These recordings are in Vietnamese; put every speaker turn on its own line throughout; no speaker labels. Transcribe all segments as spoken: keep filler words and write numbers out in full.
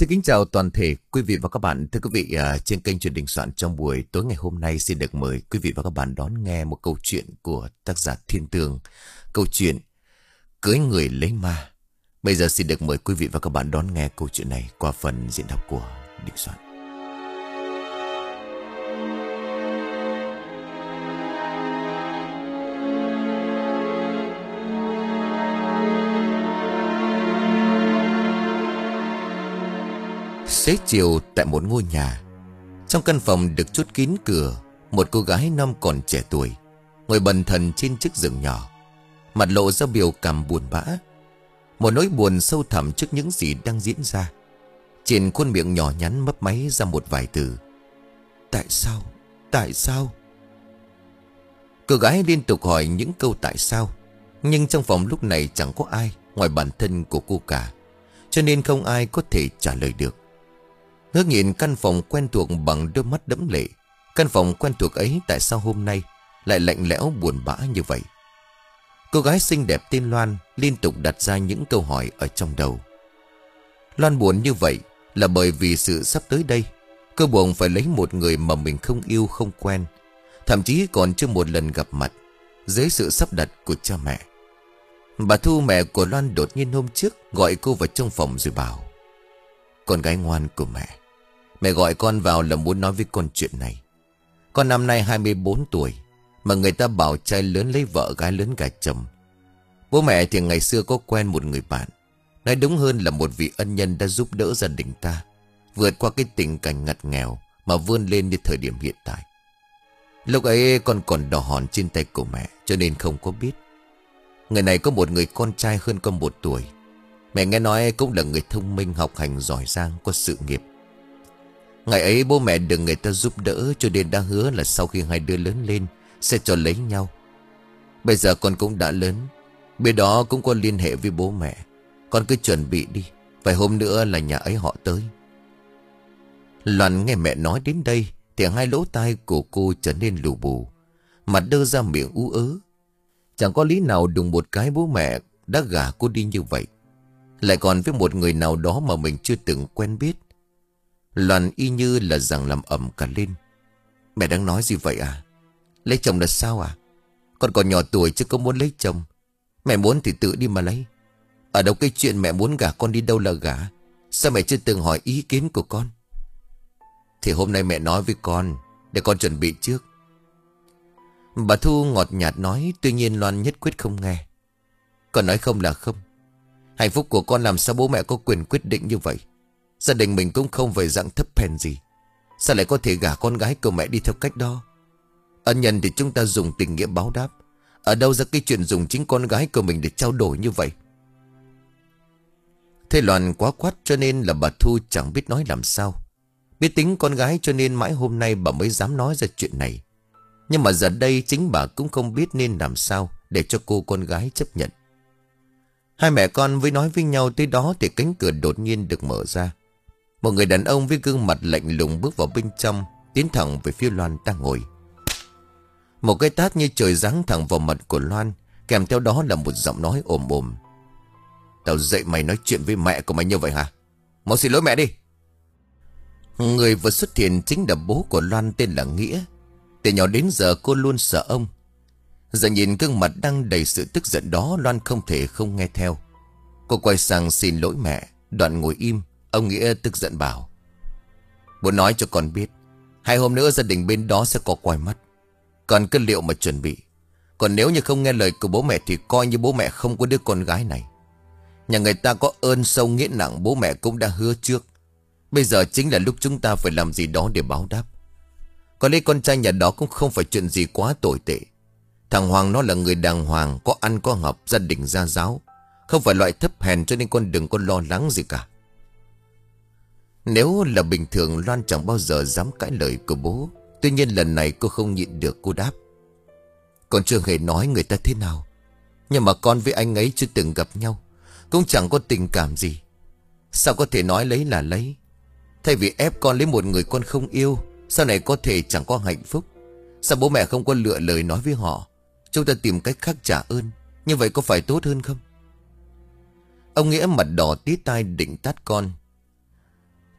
Xin kính chào toàn thể quý vị và các bạn. Thưa quý vị, à, trên kênh Truyền Đình Soạn trong buổi tối ngày hôm nay xin được mời quý vị và các bạn đón nghe một câu chuyện của tác giả Thiên Tường. Câu chuyện Cưới Người Lấy Ma. Bây giờ xin được mời quý vị và các bạn đón nghe câu chuyện này qua phần diễn đọc của Đình Soạn. Xế chiều tại một ngôi nhà, trong căn phòng được chốt kín cửa, một cô gái non còn trẻ tuổi ngồi bần thần trên chiếc giường nhỏ, mặt lộ ra biểu cảm buồn bã, một nỗi buồn sâu thẳm trước những gì đang diễn ra. Trên khuôn miệng nhỏ nhắn mấp máy ra một vài từ: tại sao, tại sao. Cô gái liên tục hỏi những câu tại sao, nhưng trong phòng lúc này chẳng có ai ngoài bản thân của cô cả, cho nên không ai có thể trả lời được. Ngước nhìn căn phòng quen thuộc bằng đôi mắt đẫm lệ, căn phòng quen thuộc ấy tại sao hôm nay lại lạnh lẽo buồn bã như vậy? Cô gái xinh đẹp tên Loan liên tục đặt ra những câu hỏi ở trong đầu. Loan buồn như vậy là bởi vì sự sắp tới đây, cô buồn phải lấy một người mà mình không yêu không quen, thậm chí còn chưa một lần gặp mặt, dưới sự sắp đặt của cha mẹ. Bà Thu, mẹ của Loan, đột nhiên hôm trước gọi cô vào trong phòng rồi bảo: con gái ngoan của mẹ, mẹ gọi con vào là muốn nói với con chuyện này. Con năm nay hai mươi bốn tuổi, mà người ta bảo trai lớn lấy vợ gái lớn gả chồng. Bố mẹ thì ngày xưa có quen một người bạn, nói đúng hơn là một vị ân nhân đã giúp đỡ gia đình ta vượt qua cái tình cảnh ngặt nghèo mà vươn lên đến thời điểm hiện tại. Lúc ấy con còn đỏ hòn trên tay của mẹ, cho nên không có biết. Người này có một người con trai hơn con một tuổi. Mẹ nghe nói cũng là người thông minh, học hành giỏi giang, có sự nghiệp. Ngày ấy bố mẹ được người ta giúp đỡ, cho nên đã hứa là sau khi hai đứa lớn lên sẽ cho lấy nhau. Bây giờ con cũng đã lớn, bên đó cũng có liên hệ với bố mẹ. Con cứ chuẩn bị đi, vài hôm nữa là nhà ấy họ tới. Loan nghe mẹ nói đến đây thì hai lỗ tai của cô trở nên lù bù, mặt đơ ra miệng ú ớ. Chẳng có lý nào đùng một cái bố mẹ đã gả cô đi như vậy, lại còn với một người nào đó mà mình chưa từng quen biết. Loan y như là rằng làm ầm cả lên: mẹ đang nói gì vậy à? Lấy chồng là sao à? Con còn nhỏ tuổi chứ có muốn lấy chồng. Mẹ muốn thì tự đi mà lấy. Ở đâu cái chuyện mẹ muốn gả con đi đâu là gả? Sao mẹ chưa từng hỏi ý kiến của con? Thì hôm nay mẹ nói với con, để con chuẩn bị trước. Bà Thu ngọt nhạt nói, tuy nhiên Loan nhất quyết không nghe. Con nói không là không. Hạnh phúc của con làm sao bố mẹ có quyền quyết định như vậy? Gia đình mình cũng không phải dạng thấp hèn gì, sao lại có thể gả con gái của mẹ đi theo cách đó? Ân nhân thì chúng ta dùng tình nghĩa báo đáp, ở đâu ra cái chuyện dùng chính con gái của mình để trao đổi như vậy? Thế Loan quá quát, cho nên là bà Thu chẳng biết nói làm sao. Biết tính con gái cho nên mãi hôm nay bà mới dám nói ra chuyện này. Nhưng mà giờ đây chính bà cũng không biết nên làm sao để cho cô con gái chấp nhận. Hai mẹ con với nói với nhau tới đó thì cánh cửa đột nhiên được mở ra. Một người đàn ông với gương mặt lạnh lùng bước vào bên trong, tiến thẳng về phía Loan đang ngồi. Một cái tát như trời giáng thẳng vào mặt của Loan, kèm theo đó là một giọng nói ồm ồm: tao dạy mày nói chuyện với mẹ của mày như vậy hả? Mau xin lỗi mẹ đi. Người vừa xuất hiện chính là bố của Loan, tên là Nghĩa. Từ nhỏ đến giờ cô luôn sợ ông. Giờ nhìn gương mặt đang đầy sự tức giận đó, Loan không thể không nghe theo. Cô quay sang xin lỗi mẹ, đoạn ngồi im. Ông Nghĩa tức giận bảo: bố nói cho con biết, hai hôm nữa gia đình bên đó sẽ có quay mắt. Còn cứ liệu mà chuẩn bị. Còn nếu như không nghe lời của bố mẹ thì coi như bố mẹ không có đứa con gái này. Nhà người ta có ơn sâu nghĩa nặng, bố mẹ cũng đã hứa trước. Bây giờ chính là lúc chúng ta phải làm gì đó để báo đáp. Còn lấy con trai nhà đó cũng không phải chuyện gì quá tồi tệ. Thằng Hoàng nó là người đàng hoàng, có ăn có học, gia đình gia giáo, không phải loại thấp hèn, cho nên con đừng có lo lắng gì cả. Nếu là bình thường Loan chẳng bao giờ dám cãi lời của bố. Tuy nhiên lần này cô không nhịn được, cô đáp: con chưa hề nói người ta thế nào, nhưng mà con với anh ấy chưa từng gặp nhau, cũng chẳng có tình cảm gì. Sao có thể nói lấy là lấy? Thay vì ép con lấy một người con không yêu, sau này có thể chẳng có hạnh phúc. Sao bố mẹ không có lựa lời nói với họ, chúng ta tìm cách khác trả ơn? Như vậy có phải tốt hơn không? Ông Nghĩa mặt đỏ tía tai định tát con.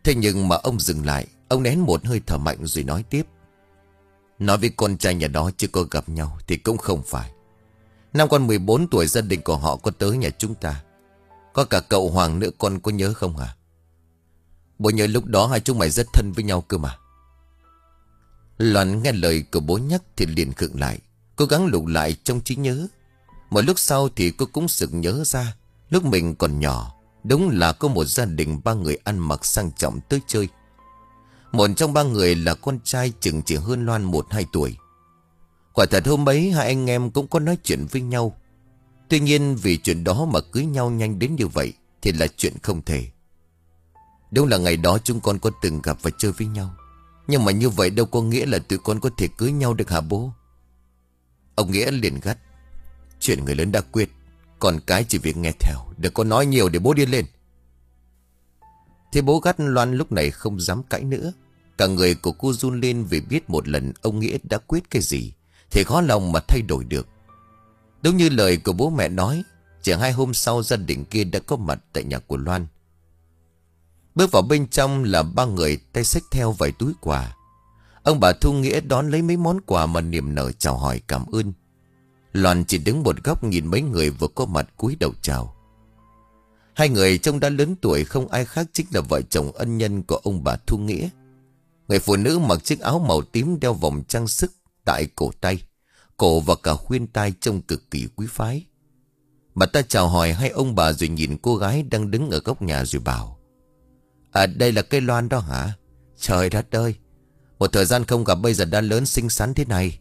Thế nhưng mà ông dừng lại. Ông nén một hơi thở mạnh rồi nói tiếp. Nói với con trai nhà đó chưa có gặp nhau thì cũng không phải. Năm con mười bốn tuổi gia đình của họ có tới nhà chúng ta. Có cả cậu Hoàng nữa, con có nhớ không hả? Bố nhớ lúc đó hai chúng mày rất thân với nhau cơ mà. Loan nghe lời của bố nhắc thì liền khựng lại, cố gắng lục lại trong trí nhớ. Một lúc sau thì cô cũng sực nhớ ra, lúc mình còn nhỏ, đúng là có một gia đình ba người ăn mặc sang trọng tới chơi. Một trong ba người là con trai chừng chỉ hơn Loan một hai tuổi. Quả thật hôm ấy hai anh em cũng có nói chuyện với nhau. Tuy nhiên vì chuyện đó mà cưới nhau nhanh đến như vậy thì là chuyện không thể. Đúng là ngày đó chúng con có từng gặp và chơi với nhau, nhưng mà như vậy đâu có nghĩa là tụi con có thể cưới nhau được hả bố? Ông Nghĩa liền gắt. Chuyện người lớn đã quyết, còn cái chỉ việc nghe theo, đừng có nói nhiều để bố điên lên. Thế bố gắt Loan lúc này không dám cãi nữa. Cả người của cô run lên vì biết một lần ông Nghĩa đã quyết cái gì thì khó lòng mà thay đổi được. Đúng như lời của bố mẹ nói, chỉ hai hôm sau gia đình kia đã có mặt tại nhà của Loan. Bước vào bên trong là ba người tay xách theo vài túi quà. Ông bà Thu Nghĩa đón lấy mấy món quà mà niềm nở chào hỏi cảm ơn. Loan chỉ đứng một góc nhìn mấy người vừa có mặt cúi đầu chào. Hai người trông đã lớn tuổi, không ai khác chính là vợ chồng ân nhân của ông bà Thu Nghĩa. Người phụ nữ mặc chiếc áo màu tím đeo vòng trang sức tại cổ tay, cổ và cả khuyên tai trông cực kỳ quý phái. Bà ta chào hỏi hai ông bà rồi nhìn cô gái đang đứng ở góc nhà rồi bảo. À, đây là cây Loan đó hả? Trời đất ơi, một thời gian không gặp bây giờ đã lớn xinh xắn thế này.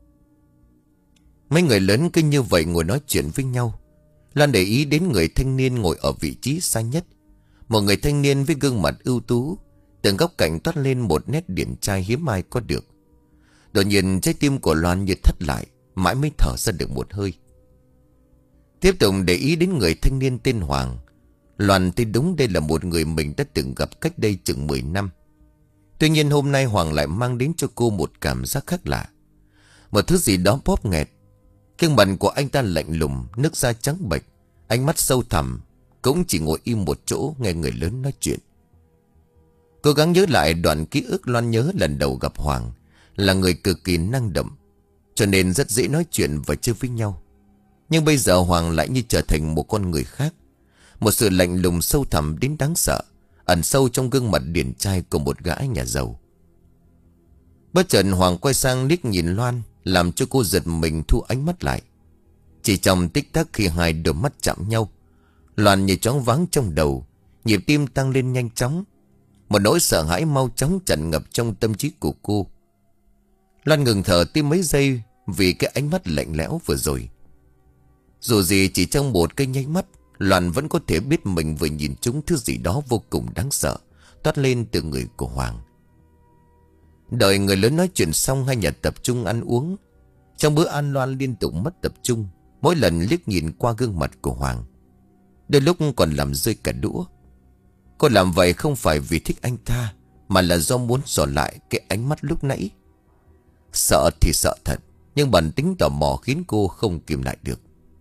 Mấy người lớn cứ như vậy ngồi nói chuyện với nhau. Loan để ý đến người thanh niên ngồi ở vị trí xa nhất. Một người thanh niên với gương mặt ưu tú, từng góc cạnh toát lên một nét điển trai hiếm ai có được. Đột nhiên trái tim của Loan như thắt lại, mãi mới thở ra được một hơi. Tiếp tục để ý đến người thanh niên tên Hoàng. Loan thấy đúng đây là một người mình đã từng gặp cách đây chừng mười năm. Tuy nhiên hôm nay Hoàng lại mang đến cho cô một cảm giác khác lạ. Một thứ gì đó bóp nghẹt. Gương mặt của anh ta lạnh lùng, nước da trắng bệch, ánh mắt sâu thẳm, cũng chỉ ngồi im một chỗ nghe người lớn nói chuyện. Cố gắng nhớ lại đoạn ký ức Loan nhớ lần đầu gặp Hoàng. Là người cực kỳ năng động, cho nên rất dễ nói chuyện và chơi với nhau. Nhưng bây giờ Hoàng lại như trở thành một con người khác. Một sự lạnh lùng sâu thẳm đến đáng sợ ẩn sâu trong gương mặt điển trai của một gã nhà giàu. Bất chợt Hoàng quay sang liếc nhìn Loan, làm cho cô giật mình thu ánh mắt lại. Chỉ trong tích tắc khi hai đôi mắt chạm nhau, Loan như choáng váng trong đầu, nhịp tim tăng lên nhanh chóng. Một nỗi sợ hãi mau chóng tràn ngập trong tâm trí của cô. Loan ngừng thở tim mấy giây vì cái ánh mắt lạnh lẽo vừa rồi. Dù gì chỉ trong một cái nháy mắt, Loan vẫn có thể biết mình vừa nhìn trúng thứ gì đó vô cùng đáng sợ toát lên từ người của Hoàng. Đợi người lớn nói chuyện xong, hai nhà tập trung ăn uống. Trong bữa ăn Loan liên tục mất tập trung, mỗi lần liếc nhìn qua gương mặt của Hoàng, đôi lúc còn làm rơi cả đũa. Cô làm vậy không phải vì thích anh ta, mà là do muốn dò lại cái ánh mắt lúc nãy. Sợ thì sợ thật, nhưng bản tính tò mò khiến cô không kìm lại được.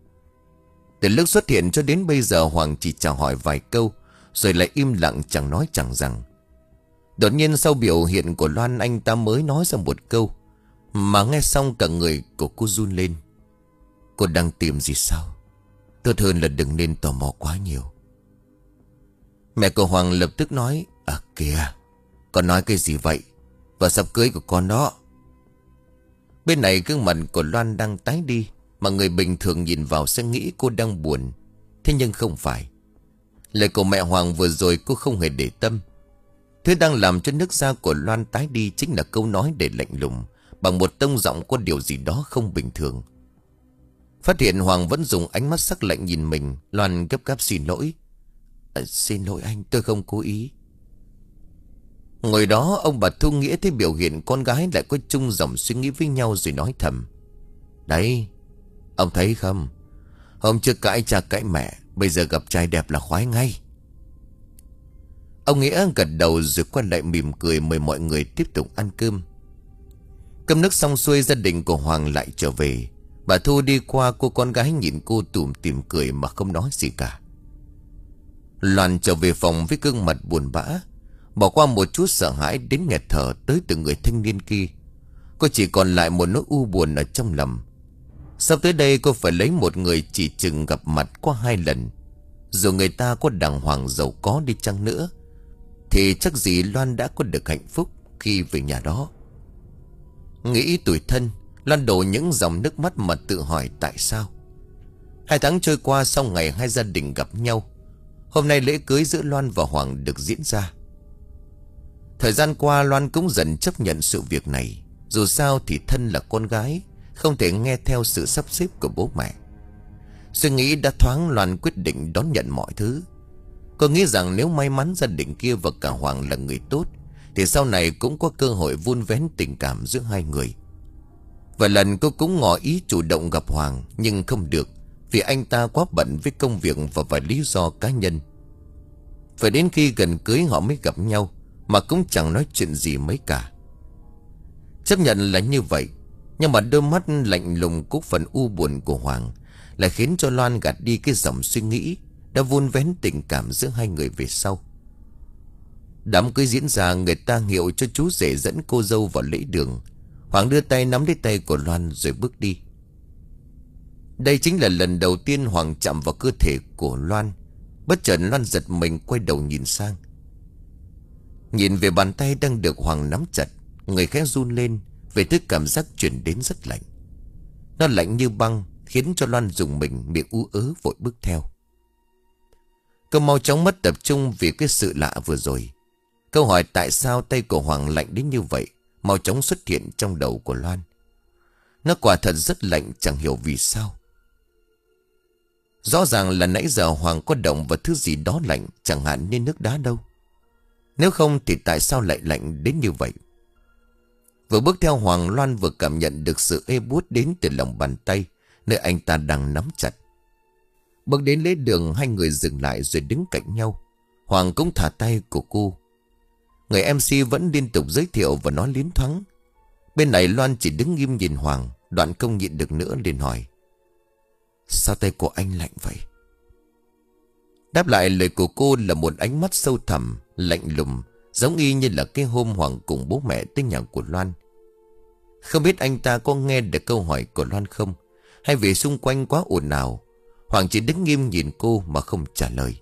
Từ lúc xuất hiện cho đến bây giờ, Hoàng chỉ chào hỏi vài câu rồi lại im lặng chẳng nói chẳng rằng. Đột nhiên sau biểu hiện của Loan, anh ta mới nói ra một câu mà nghe xong cả người của cô run lên. Cô đang tìm gì sao? Tốt hơn là đừng nên tò mò quá nhiều. Mẹ của Hoàng lập tức nói. À kìa, con nói cái gì vậy? Và sắp cưới của con đó. Bên này gương mặt của Loan đang tái đi, mà người bình thường nhìn vào sẽ nghĩ cô đang buồn. Thế nhưng không phải. Lời của mẹ Hoàng vừa rồi cô không hề để tâm. Thứ đang làm cho nước da của Loan tái đi chính là câu nói để lạnh lùng, bằng một tông giọng có điều gì đó không bình thường. Phát hiện Hoàng vẫn dùng ánh mắt sắc lạnh nhìn mình, Loan gấp gáp xin lỗi. À, xin lỗi anh, tôi không cố ý. Ngồi đó ông bà Thu Nghĩa thấy biểu hiện con gái lại có chung dòng suy nghĩ với nhau rồi nói thầm. Đấy, ông thấy không? Hôm trước cãi cha cãi mẹ, bây giờ gặp trai đẹp là khoái ngay. Ông Nghĩa gật đầu rồi quay lại mỉm cười mời mọi người tiếp tục ăn cơm. Cơm nước xong xuôi, gia đình của Hoàng lại trở về. Bà Thu đi qua, cô con gái nhìn cô tủm tỉm cười mà không nói gì cả. Loan trở về phòng với gương mặt buồn bã. Bỏ qua một chút sợ hãi đến nghẹt thở tới từ người thanh niên kia, cô chỉ còn lại một nỗi u buồn ở trong lòng. Sắp tới đây cô phải lấy một người chỉ chừng gặp mặt qua hai lần. Dù người ta có đàng hoàng giàu có đi chăng nữa thì chắc gì Loan đã có được hạnh phúc khi về nhà đó. Nghĩ tủi thân, Loan đổ những dòng nước mắt mà tự hỏi tại sao. Hai tháng trôi qua sau ngày hai gia đình gặp nhau. Hôm nay lễ cưới giữa Loan và Hoàng được diễn ra. Thời gian qua Loan cũng dần chấp nhận sự việc này. Dù sao thì thân là con gái, không thể nghe theo sự sắp xếp của bố mẹ. Suy nghĩ đã thoáng, Loan quyết định đón nhận mọi thứ. Cô nghĩ rằng nếu may mắn gia đình kia và cả Hoàng là người tốt thì sau này cũng có cơ hội vun vén tình cảm giữa hai người. Vài lần cô cũng ngỏ ý chủ động gặp Hoàng, nhưng không được, vì anh ta quá bận với công việc và vài lý do cá nhân. Phải đến khi gần cưới họ mới gặp nhau, mà cũng chẳng nói chuyện gì mấy cả. Chấp nhận là như vậy, nhưng mà đôi mắt lạnh lùng cúc phần u buồn của Hoàng lại khiến cho Loan gạt đi cái dòng suy nghĩ đã vun vén tình cảm giữa hai người về sau. Đám cưới diễn ra, người ta hiệu cho chú rể dẫn cô dâu vào lễ đường. Hoàng đưa tay nắm lấy tay của Loan rồi bước đi. Đây chính là lần đầu tiên Hoàng chạm vào cơ thể của Loan. Bất chợt Loan giật mình quay đầu nhìn sang. Nhìn về bàn tay đang được Hoàng nắm chặt, người khẽ run lên về thứ cảm giác chuyển đến rất lạnh. Nó lạnh như băng, khiến cho Loan rùng mình, miệng ú ớ vội bước theo. Cô mau chóng mất tập trung vì cái sự lạ vừa rồi. Câu hỏi tại sao tay của Hoàng lạnh đến như vậy mau chóng xuất hiện trong đầu của Loan. Nó quả thật rất lạnh, chẳng hiểu vì sao. Rõ ràng là nãy giờ Hoàng có động vào thứ gì đó lạnh, chẳng hạn như nước đá đâu. Nếu không thì tại sao lại lạnh đến như vậy? Vừa bước theo Hoàng, Loan vừa cảm nhận được sự ê buốt đến từ lòng bàn tay nơi anh ta đang nắm chặt. Bước đến lễ đường, hai người dừng lại rồi đứng cạnh nhau. Hoàng cũng thả tay của cô. Người em xê vẫn liên tục giới thiệu và nói liến thoáng. Bên này Loan chỉ đứng im nhìn Hoàng. Đoạn không nhịn được nữa liền hỏi: sao tay của anh lạnh vậy? Đáp lại lời của cô là một ánh mắt sâu thẳm, lạnh lùng, giống y như là cái hôm Hoàng cùng bố mẹ tới nhà của Loan. Không biết anh ta có nghe được câu hỏi của Loan không, hay vì xung quanh quá ồn ào, Hoàng chỉ đứng nghiêm nhìn cô mà không trả lời.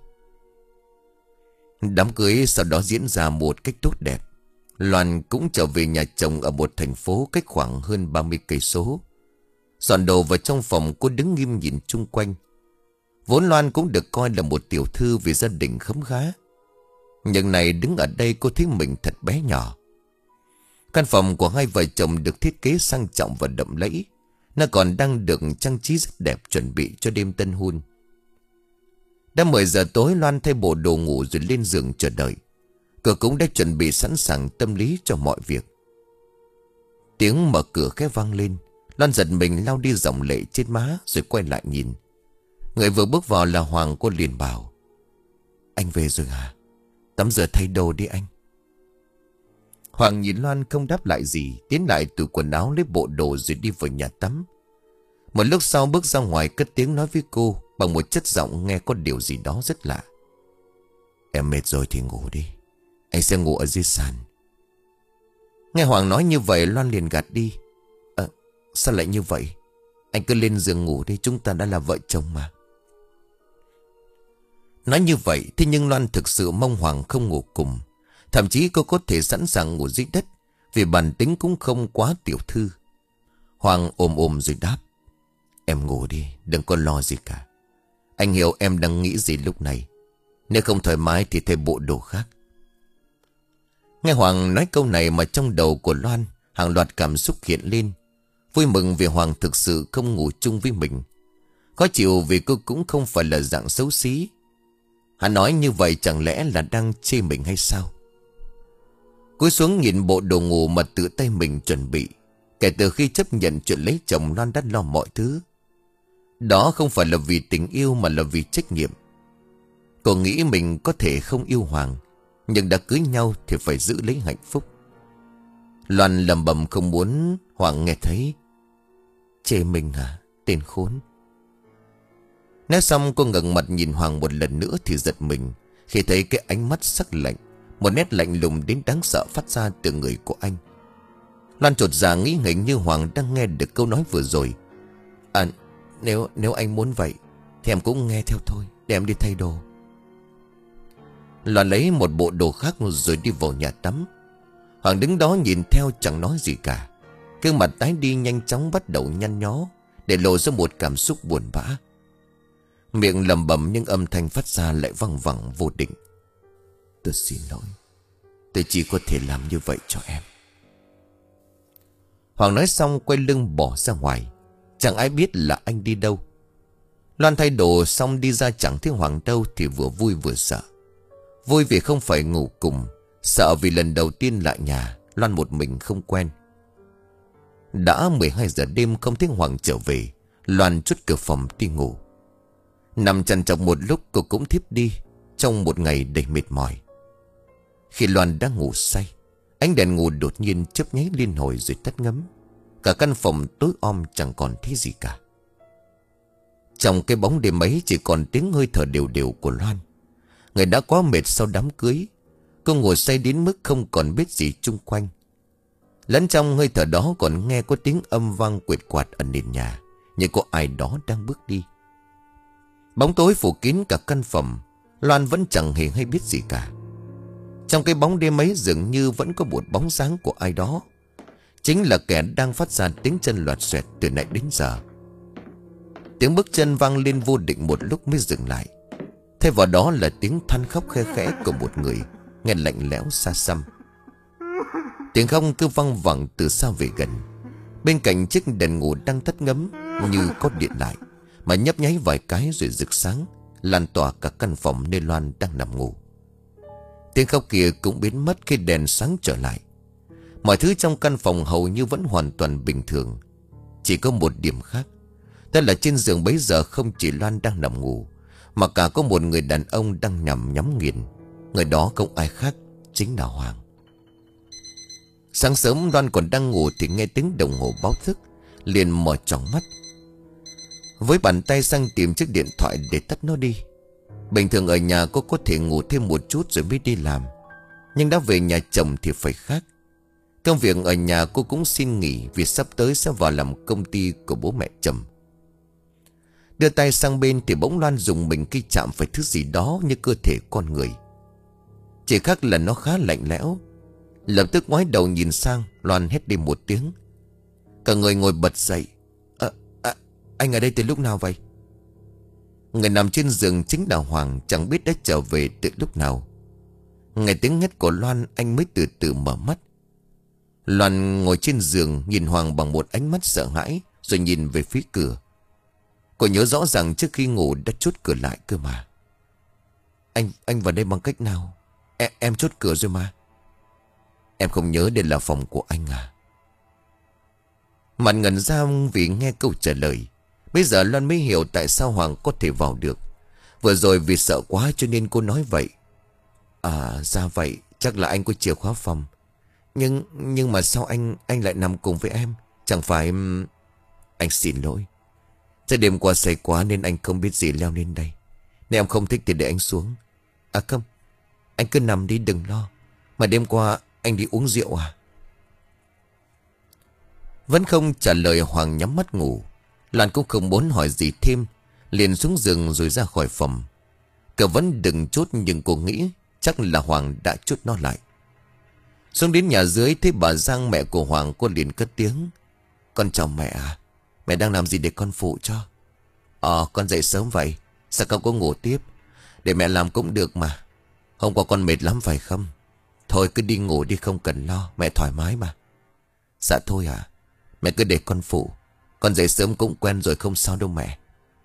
Đám cưới sau đó diễn ra một cách tốt đẹp. Loan cũng trở về nhà chồng ở một thành phố cách khoảng hơn ba mươi cây số. Dọn đồ vào trong phòng, cô đứng nghiêm nhìn chung quanh. Vốn Loan cũng được coi là một tiểu thư vì gia đình khấm khá, nhưng này đứng ở đây cô thấy mình thật bé nhỏ. Căn phòng của hai vợ chồng được thiết kế sang trọng và đậm lẫy. Nó còn đang được trang trí rất đẹp, chuẩn bị cho đêm tân hôn. Đã mười giờ tối, Loan thay bộ đồ ngủ rồi lên giường chờ đợi. Cô cũng đã chuẩn bị sẵn sàng tâm lý cho mọi việc. Tiếng mở cửa khẽ vang lên. Loan giật mình lau đi dòng lệ trên má rồi quay lại nhìn. Người vừa bước vào là Hoàng. Cô liền bảo: anh về rồi hả? Tắm rửa thay đồ đi anh. Hoàng nhìn Loan không đáp lại gì, tiến lại từ quần áo lấy bộ đồ rồi đi vào nhà tắm. Một lúc sau bước ra ngoài, cất tiếng nói với cô bằng một chất giọng nghe có điều gì đó rất lạ: em mệt rồi thì ngủ đi, anh sẽ ngủ ở dưới sàn. Nghe Hoàng nói như vậy, Loan liền gạt đi. Ờ, sao lại như vậy? Anh cứ lên giường ngủ đi, chúng ta đã là vợ chồng mà. Nói như vậy, thế nhưng Loan thực sự mong Hoàng không ngủ cùng. Thậm chí cô có thể sẵn sàng ngủ dưới đất, vì bản tính cũng không quá tiểu thư. Hoàng ôm ôm rồi đáp: em ngủ đi, đừng có lo gì cả. Anh hiểu em đang nghĩ gì lúc này. Nếu không thoải mái thì thay bộ đồ khác. Nghe Hoàng nói câu này mà trong đầu của Loan hàng loạt cảm xúc hiện lên. Vui mừng vì Hoàng thực sự không ngủ chung với mình. Khó chịu vì cô cũng không phải là dạng xấu xí. Hắn nói như vậy chẳng lẽ là đang chê mình hay sao? Cúi xuống nhìn bộ đồ ngủ mà tự tay mình chuẩn bị. Kể từ khi chấp nhận chuyện lấy chồng, Loan đã lo mọi thứ. Đó không phải là vì tình yêu mà là vì trách nhiệm. Cô nghĩ mình có thể không yêu Hoàng, nhưng đã cưới nhau thì phải giữ lấy hạnh phúc. Loan lầm bầm không muốn Hoàng nghe thấy. Chê mình hả? Tên khốn. Nói xong cô ngẩng mặt nhìn Hoàng một lần nữa thì giật mình khi thấy cái ánh mắt sắc lạnh, Một nét lạnh lùng đến đáng sợ phát ra từ người của anh. Loan chột dạ nghĩ hình như Hoàng đang nghe được câu nói vừa rồi. À, nếu nếu anh muốn vậy thì em cũng nghe theo thôi, để em đi thay đồ. Loan lấy một bộ đồ khác rồi đi vào nhà tắm. Hoàng đứng đó nhìn theo chẳng nói gì cả. Gương mặt tái đi nhanh chóng bắt đầu nhăn nhó, để lộ ra một cảm xúc buồn bã. Miệng lẩm bẩm nhưng âm thanh phát ra lại văng vẳng vô định. Tôi xin lỗi, tôi chỉ có thể làm như vậy cho em. Hoàng nói xong quay lưng bỏ ra ngoài. Chẳng ai biết là anh đi đâu. Loan thay đồ xong đi ra chẳng thấy Hoàng đâu thì vừa vui vừa sợ. Vui vì không phải ngủ cùng, sợ vì lần đầu tiên lại nhà, Loan một mình không quen. Đã mười hai giờ đêm không thấy Hoàng trở về. Loan chốt cửa phòng đi ngủ. Nằm trằn trọc một lúc cô cũng thiếp đi, trong một ngày đầy mệt mỏi. Khi Loan đang ngủ say, ánh đèn ngủ đột nhiên chớp nháy liên hồi rồi tắt ngấm. Cả căn phòng tối om chẳng còn thấy gì cả. Trong cái bóng đêm ấy chỉ còn tiếng hơi thở đều đều của Loan. Người đã quá mệt sau đám cưới, cô ngồi say đến mức không còn biết gì chung quanh. Lẫn trong hơi thở đó còn nghe có tiếng âm vang quệt quạt ở nền nhà, như có ai đó đang bước đi. Bóng tối phủ kín cả căn phòng. Loan vẫn chẳng hề hay biết gì cả. Trong cái bóng đêm ấy dường như vẫn có một bóng dáng của ai đó, chính là kẻ đang phát ra tiếng chân loạt xoẹt từ nãy đến giờ. Tiếng bước chân vang lên vô định một lúc mới dừng lại. Thay vào đó là tiếng than khóc khe khẽ của một người, nghe lạnh lẽo xa xăm. Tiếng khóc cứ văng vẳng từ xa về gần. Bên cạnh chiếc đèn ngủ đang tắt ngấm, như có điện lại, mà nhấp nháy vài cái rồi rực sáng, lan tỏa cả căn phòng nơi Loan đang nằm ngủ. Tiếng khóc kia cũng biến mất khi đèn sáng trở lại. Mọi thứ trong căn phòng hầu như vẫn hoàn toàn bình thường. Chỉ có một điểm khác, đó là trên giường bấy giờ không chỉ Loan đang nằm ngủ, mà cả có một người đàn ông đang nằm nhắm nghiền. Người đó không ai khác, chính là Hoàng. Sáng sớm Loan còn đang ngủ thì nghe tiếng đồng hồ báo thức, liền mở tròn mắt. Với bàn tay sang tìm chiếc điện thoại để tắt nó đi. Bình thường ở nhà cô có thể ngủ thêm một chút rồi mới đi làm, nhưng đã về nhà chồng thì phải khác. Công việc ở nhà cô cũng xin nghỉ vì sắp tới sẽ vào làm công ty của bố mẹ chồng. Đưa tay sang bên thì bỗng Loan dùng mình khi chạm phải thứ gì đó như cơ thể con người. Chỉ khác là nó khá lạnh lẽo. Lập tức ngoái đầu nhìn sang, Loan hét đi một tiếng. Cả người ngồi bật dậy. À, à, anh ở đây từ lúc nào vậy? Người nằm trên giường chính là Hoàng, chẳng biết đã trở về từ lúc nào. Nghe tiếng hét của Loan, anh mới từ từ mở mắt. Loan ngồi trên giường nhìn Hoàng bằng một ánh mắt sợ hãi, rồi nhìn về phía cửa. Cô nhớ rõ ràng trước khi ngủ đã chốt cửa lại cơ mà. Anh anh vào đây bằng cách nào? Em, em chốt cửa rồi mà. Em không nhớ đây là phòng của anh à? Mặt ngẩn ra vì nghe câu trả lời. Bây giờ Loan mới hiểu tại sao Hoàng có thể vào được. Vừa rồi vì sợ quá cho nên cô nói vậy. À ra vậy, chắc là anh có chìa khóa phòng. Nhưng nhưng mà sao anh anh lại nằm cùng với em? Chẳng phải... Anh xin lỗi. Chắc đêm qua say quá nên anh không biết gì leo lên đây. Nếu em không thích thì để anh xuống. À không, anh cứ nằm đi đừng lo. Mà đêm qua anh đi uống rượu à? Vẫn không trả lời, Hoàng nhắm mắt ngủ. Loan cũng không muốn hỏi gì thêm, liền xuống giường rồi ra khỏi phòng. Cửa vẫn đừng chốt nhưng cô nghĩ chắc là Hoàng đã chốt nó lại. Xuống đến nhà dưới thấy bà Giang mẹ của Hoàng, cô liền cất tiếng. Con chào mẹ à? Mẹ đang làm gì để con phụ cho? Ờ con dậy sớm vậy, sao con có ngủ tiếp? Để mẹ làm cũng được mà. Hôm qua con mệt lắm phải không? Thôi cứ đi ngủ đi, không cần lo, mẹ thoải mái mà. Dạ thôi à, mẹ cứ để con phụ. Con dậy sớm cũng quen rồi, không sao đâu mẹ.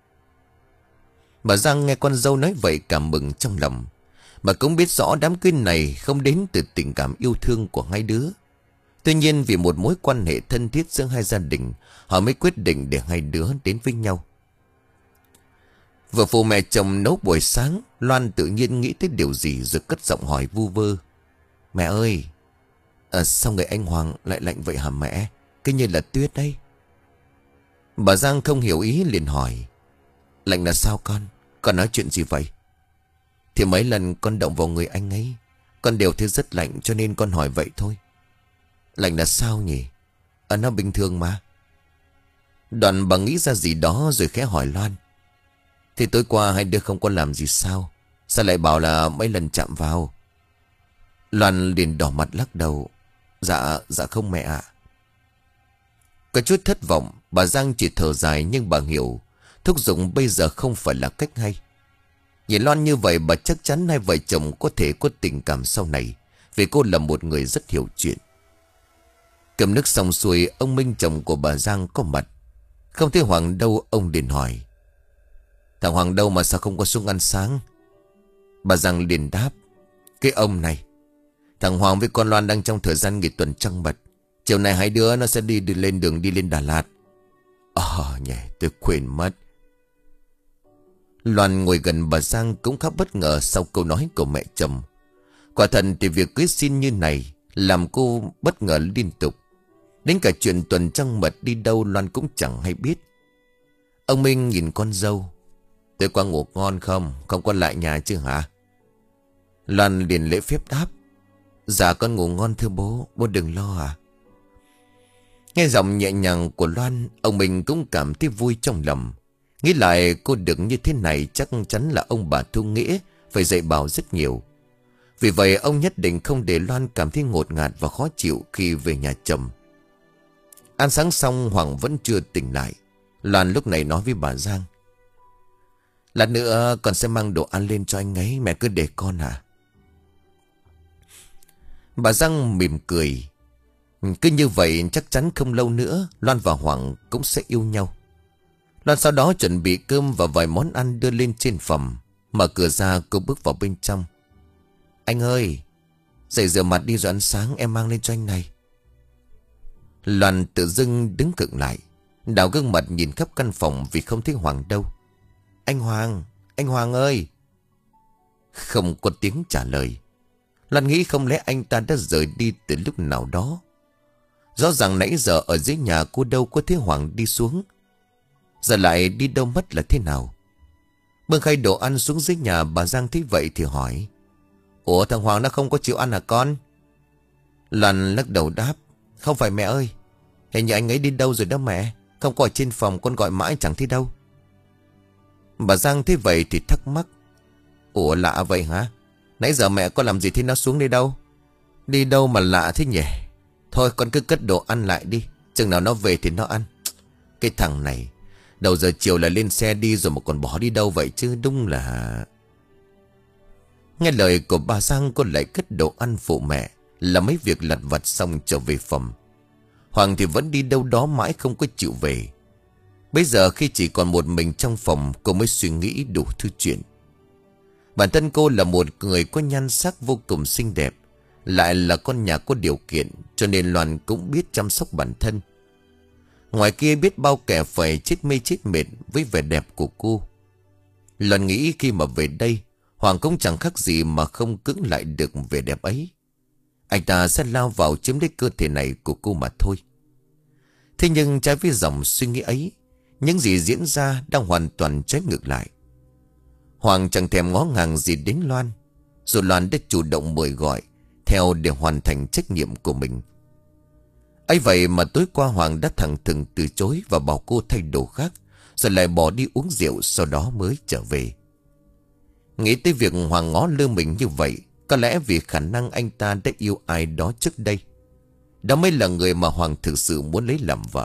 Bà Giang nghe con dâu nói vậy cảm mừng trong lòng. Bà cũng biết rõ đám cưới này không đến từ tình cảm yêu thương của hai đứa. Tuy nhiên vì một mối quan hệ thân thiết giữa hai gia đình, họ mới quyết định để hai đứa đến với nhau. Vừa phụ mẹ chồng nấu buổi sáng, Loan tự nhiên nghĩ tới điều gì rồi cất giọng hỏi vu vơ. Mẹ ơi, à, sao người anh Hoàng lại lạnh vậy hả mẹ? Cứ như là tuyết đấy. Bà Giang không hiểu ý liền hỏi. Lạnh là sao con? Con nói chuyện gì vậy? Thì mấy lần con động vào người anh ấy, Con đều thấy rất lạnh cho nên con hỏi vậy thôi. Lạnh là sao nhỉ? À, nó bình thường mà. Đoạn bà nghĩ ra gì đó rồi khẽ hỏi Loan. Thì tối qua hai đứa không có làm gì sao? Sao lại bảo là mấy lần chạm vào? Loan liền đỏ mặt lắc đầu. Dạ, dạ không mẹ ạ. Có chút thất vọng, bà Giang chỉ thở dài nhưng bà hiểu thúc giục bây giờ không phải là cách hay. Nhìn Loan như vậy bà chắc chắn hai vợ chồng có thể có tình cảm sau này, vì cô là một người rất hiểu chuyện. Cầm nước xong xuôi, ông Minh chồng của bà Giang có mặt. Không thấy Hoàng đâu, ông liền hỏi. Thằng Hoàng đâu mà sao không có xuống ăn sáng? Bà Giang liền đáp. Cái ông này, thằng Hoàng với con Loan đang trong thời gian nghỉ tuần trăng mật. Chiều nay hai đứa nó sẽ đi, đi lên đường đi lên Đà Lạt. Ờ nhỉ, tôi quên mất. Loan ngồi gần bà Giang cũng khá bất ngờ sau câu nói của mẹ chồng. Quả thật thì việc cưới xin như này làm cô bất ngờ liên tục. Đến cả chuyện tuần trăng mật đi đâu Loan cũng chẳng hay biết. Ông Minh nhìn con dâu. Tối qua ngủ ngon không? Không có lại nhà chứ hả? Loan liền lễ phép đáp. Dạ con ngủ ngon thưa bố. Bố đừng lo à. Nghe giọng nhẹ nhàng của Loan, ông Minh cũng cảm thấy vui trong lòng. Nghĩ lại cô đừng như thế này chắc chắn là ông bà Thu Nghĩa phải dạy bảo rất nhiều. Vì vậy ông nhất định không để Loan cảm thấy ngột ngạt và khó chịu khi về nhà chồng. Ăn sáng xong Hoàng vẫn chưa tỉnh lại. Loan lúc này nói với bà Giang. Lát nữa con sẽ mang đồ ăn lên cho anh ấy, mẹ cứ để con à. Bà Giang mỉm cười. Cứ như vậy chắc chắn không lâu nữa Loan và Hoàng cũng sẽ yêu nhau. Loan sau đó chuẩn bị cơm và vài món ăn đưa lên trên phòng. Mở cửa ra cô bước vào bên trong. Anh ơi, dậy rửa mặt đi rồi ăn sáng, em mang lên cho anh này. Loan tự dưng đứng cựng lại, đảo gương mặt nhìn khắp căn phòng vì không thấy Hoàng đâu. Anh Hoàng, anh Hoàng ơi. Không có tiếng trả lời. Loan nghĩ không lẽ anh ta đã rời đi từ lúc nào đó. Rõ ràng nãy giờ ở dưới nhà cô đâu có thấy Hoàng đi xuống. Giờ lại đi đâu mất là thế nào? Bưng khay đồ ăn xuống dưới nhà, bà Giang thấy vậy thì hỏi. Ủa thằng Hoàng nó không có chịu ăn hả con? Loan lắc đầu đáp. Không phải mẹ ơi, hình như anh ấy đi đâu rồi đó mẹ. Không có ở trên phòng, con gọi mãi chẳng thấy đâu. Bà Giang thấy vậy thì thắc mắc. Ủa lạ vậy hả? Nãy giờ mẹ có làm gì thì nó xuống đây đâu? Đi đâu mà lạ thế nhỉ? Thôi con cứ cất đồ ăn lại đi, chừng nào nó về thì nó ăn. Cái thằng này đầu giờ chiều là lên xe đi rồi mà còn bỏ đi đâu vậy chứ, đúng là... Nghe lời của bà Giang, cô lại cất đồ ăn phụ mẹ, làm mấy việc lặt vặt xong trở về phòng. Hoàng thì vẫn đi đâu đó mãi không có chịu về. Bây giờ khi chỉ còn một mình trong phòng, cô mới suy nghĩ đủ thứ chuyện. Bản thân cô là một người có nhan sắc vô cùng xinh đẹp, lại là con nhà có điều kiện, cho nên Loan cũng biết chăm sóc bản thân. Ngoài kia biết bao kẻ phải chết mê chết mệt với vẻ đẹp của cô. Loan nghĩ khi mà về đây, Hoàng cũng chẳng khác gì mà không cưỡng lại được vẻ đẹp ấy. Anh ta sẽ lao vào chiếm lấy cơ thể này của cô mà thôi. Thế nhưng trái với dòng suy nghĩ ấy, những gì diễn ra đang hoàn toàn trái ngược lại. Hoàng chẳng thèm ngó ngàng gì đến Loan, rồi Loan đã chủ động mời gọi theo để hoàn thành trách nhiệm của mình. ấy vậy mà tối qua Hoàng đã thẳng thừng từ chối và bảo cô thay đồ khác, rồi lại bỏ đi uống rượu, sau đó mới trở về. Nghĩ tới việc Hoàng ngó lơ mình như vậy, có lẽ vì khả năng anh ta đã yêu ai đó trước đây. Đó mới là người mà Hoàng thực sự muốn lấy làm vợ.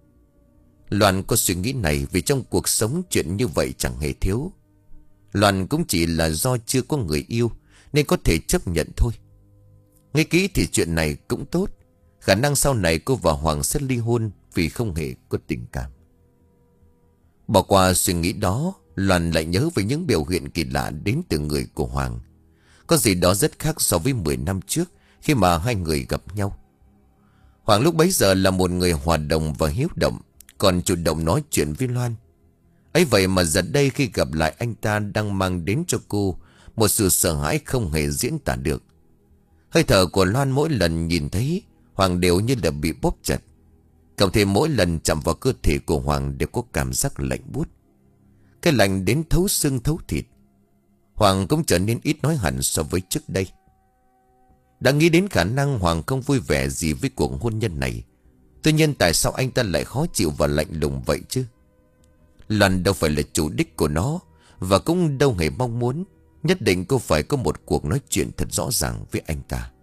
Loan có suy nghĩ này vì trong cuộc sống chuyện như vậy chẳng hề thiếu. Loan cũng chỉ là do chưa có người yêu nên có thể chấp nhận thôi. Nghĩ kỹ thì chuyện này cũng tốt. Khả năng sau này cô và Hoàng sẽ ly hôn vì không hề có tình cảm. Bỏ qua suy nghĩ đó, Loan lại nhớ về những biểu hiện kỳ lạ đến từ người của Hoàng. Có gì đó rất khác so với mười năm trước khi mà hai người gặp nhau. Hoàng lúc bấy giờ là một người hòa đồng và hiếu động, còn chủ động nói chuyện với Loan. Ấy vậy mà giờ đây khi gặp lại anh ta đang mang đến cho cô một sự sợ hãi không hề diễn tả được. Hơi thở của Loan mỗi lần nhìn thấy Hoàng đều như là bị bóp chặt. Cộng thêm mỗi lần chạm vào cơ thể của Hoàng đều có cảm giác lạnh buốt. Cái lạnh đến thấu xương thấu thịt. Hoàng cũng trở nên ít nói hẳn so với trước đây. Đã nghĩ đến khả năng Hoàng không vui vẻ gì với cuộc hôn nhân này. Tuy nhiên tại sao anh ta lại khó chịu và lạnh lùng vậy chứ? Loan đâu phải là chủ đích của nó, và cũng đâu hề mong muốn. Nhất định cô phải có một cuộc nói chuyện thật rõ ràng với anh ta.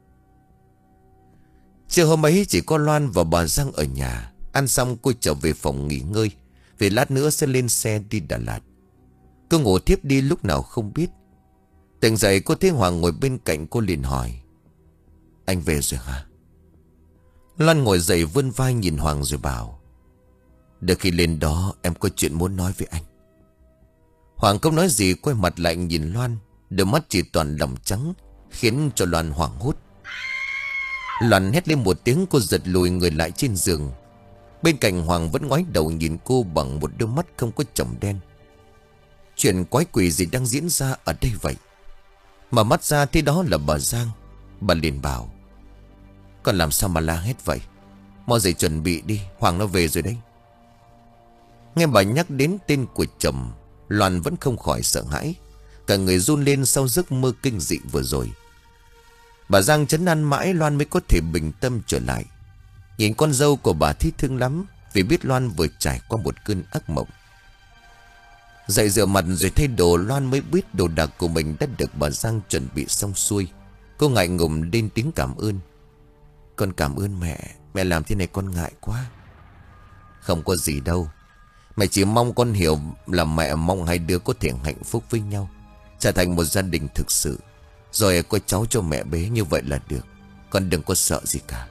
Chiều hôm ấy chỉ có Loan và bà Giang ở nhà. Ăn xong cô trở về phòng nghỉ ngơi, vì lát nữa sẽ lên xe đi Đà Lạt. Cô ngủ thiếp đi lúc nào không biết. Tỉnh dậy cô thấy Hoàng ngồi bên cạnh, cô liền hỏi: Anh về rồi hả? Loan ngồi dậy vươn vai nhìn Hoàng rồi bảo: Đợi khi lên đó em có chuyện muốn nói với anh. Hoàng không nói gì, quay mặt lại nhìn Loan. Đôi mắt chỉ toàn lòng trắng, khiến cho Loan hoảng hốt. Loan hét lên một tiếng, cô giật lùi người lại trên giường. Bên cạnh Hoàng vẫn ngoái đầu nhìn cô bằng một đôi mắt không có tròng đen. Chuyện quái quỷ gì đang diễn ra ở đây vậy? Mở mắt ra thì đó là bà Giang. Bà liền bảo: Con làm sao mà la hét vậy? Mau dậy chuẩn bị đi, Hoàng nó về rồi đấy. Nghe bà nhắc đến tên của chồng, Loan vẫn không khỏi sợ hãi. Cả người run lên sau giấc mơ kinh dị vừa rồi. Bà Giang trấn an mãi Loan mới có thể bình tâm trở lại. Nhìn con dâu của bà thấy thương lắm, vì biết Loan vừa trải qua một cơn ác mộng. Dậy rửa mặt rồi thay đồ, Loan mới biết đồ đạc của mình đã được bà Giang chuẩn bị xong xuôi. Cô ngại ngùng lên tiếng cảm ơn: Con cảm ơn mẹ, mẹ làm thế này con ngại quá. Không có gì đâu, mẹ chỉ mong con hiểu là mẹ mong hai đứa có thể hạnh phúc với nhau, trở thành một gia đình thực sự, rồi có cháu cho mẹ bế, như vậy là được. Con đừng có sợ gì cả.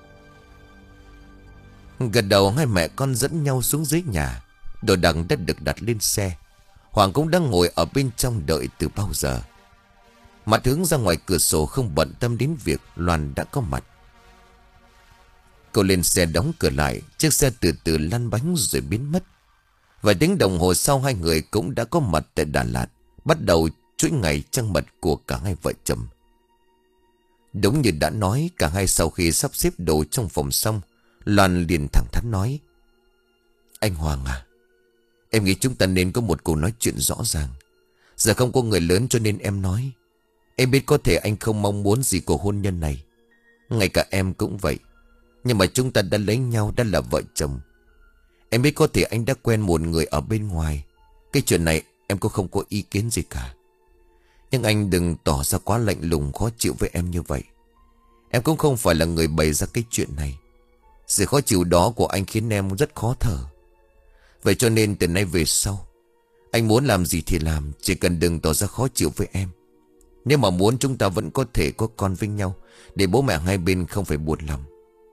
Gật đầu, hai mẹ con dẫn nhau xuống dưới nhà. Đồ đạc đã được đặt lên xe. Hoàng cũng đang ngồi ở bên trong đợi từ bao giờ. Mặt hướng ra ngoài cửa sổ, không bận tâm đến việc Loan đã có mặt. Cô lên xe đóng cửa lại. Chiếc xe từ từ lăn bánh rồi biến mất. Vài tiếng đồng hồ sau, hai người cũng đã có mặt tại Đà Lạt, bắt đầu chuỗi ngày trăng mật của cả hai vợ chồng. Đúng như đã nói, cả hai sau khi sắp xếp đồ trong phòng xong, Loan liền thẳng thắn nói: Anh Hoàng à, em nghĩ chúng ta nên có một cuộc nói chuyện rõ ràng. Giờ không có người lớn cho nên em nói. Em biết có thể anh không mong muốn gì của hôn nhân này, ngay cả em cũng vậy. Nhưng mà chúng ta đã lấy nhau, đã là vợ chồng. Em biết có thể anh đã quen một người ở bên ngoài. Cái chuyện này em cũng không có ý kiến gì cả. Nhưng anh đừng tỏ ra quá lạnh lùng khó chịu với em như vậy. Em cũng không phải là người bày ra cái chuyện này. Sự khó chịu đó của anh khiến em rất khó thở. Vậy cho nên từ nay về sau, anh muốn làm gì thì làm, chỉ cần đừng tỏ ra khó chịu với em. Nếu mà muốn, chúng ta vẫn có thể có con với nhau, để bố mẹ hai bên không phải buồn lòng.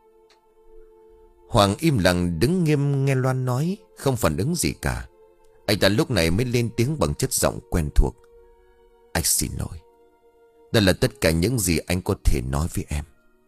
Hoàng im lặng đứng nghiêm nghe Loan nói, không phản ứng gì cả. Anh ta lúc này mới lên tiếng bằng chất giọng quen thuộc: Anh xin lỗi. Đây là tất cả những gì anh có thể nói với em.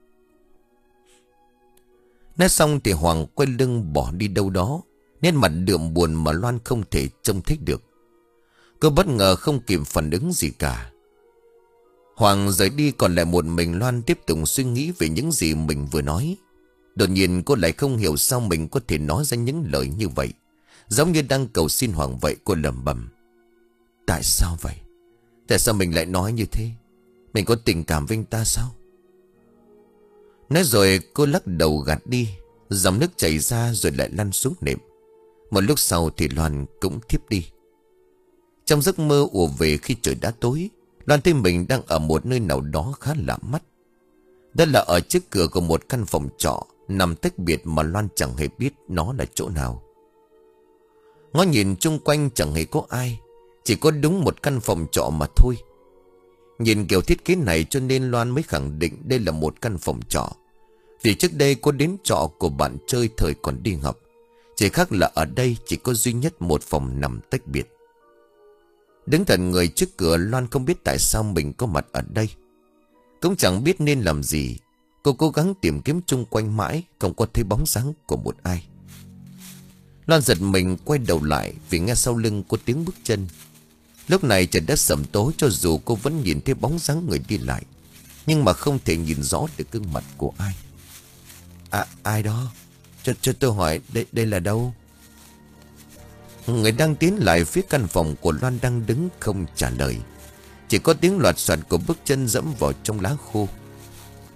Nói xong thì Hoàng quay lưng bỏ đi đâu đó, nét mặt đượm buồn mà Loan không thể trông thích được. Cô bất ngờ không kịp phản ứng gì cả. Hoàng rời đi, còn lại một mình Loan tiếp tục suy nghĩ về những gì mình vừa nói. Đột nhiên cô lại không hiểu sao mình có thể nói ra những lời như vậy, giống như đang cầu xin Hoàng vậy. Cô lẩm bẩm: Tại sao vậy? Tại sao mình lại nói như thế? Mình có tình cảm với anh ta sao? Nói rồi cô lắc đầu gạt đi. Dòng nước chảy ra rồi lại lăn xuống nệm. Một lúc sau thì Loan cũng thiếp đi. Trong giấc mơ ùa về khi trời đã tối, Loan thấy mình đang ở một nơi nào đó khá lạ mắt. Đó là ở trước cửa của một căn phòng trọ nằm tách biệt mà Loan chẳng hề biết nó là chỗ nào. Ngó nhìn chung quanh chẳng hề có ai, chỉ có đúng một căn phòng trọ mà thôi. Nhìn kiểu thiết kế này cho nên Loan mới khẳng định đây là một căn phòng trọ. Vì trước đây cô đến trọ của bạn chơi thời còn đi học. Chỉ khác là ở đây chỉ có duy nhất một phòng nằm tách biệt. Đứng thần người trước cửa, Loan không biết tại sao mình có mặt ở đây. Cũng chẳng biết nên làm gì. Cô cố gắng tìm kiếm chung quanh mãi, không có thấy bóng dáng của một ai. Loan giật mình quay đầu lại vì nghe sau lưng có tiếng bước chân. Lúc này trời đã sẩm tối, cho dù cô vẫn nhìn thấy bóng dáng người đi lại, nhưng mà không thể nhìn rõ được gương mặt của ai. À, ai đó? Cho, cho tôi hỏi, đây, đây là đâu? Người đang tiến lại phía căn phòng của Loan đang đứng không trả lời. Chỉ có tiếng loạt soạt của bước chân dẫm vào trong lá khô.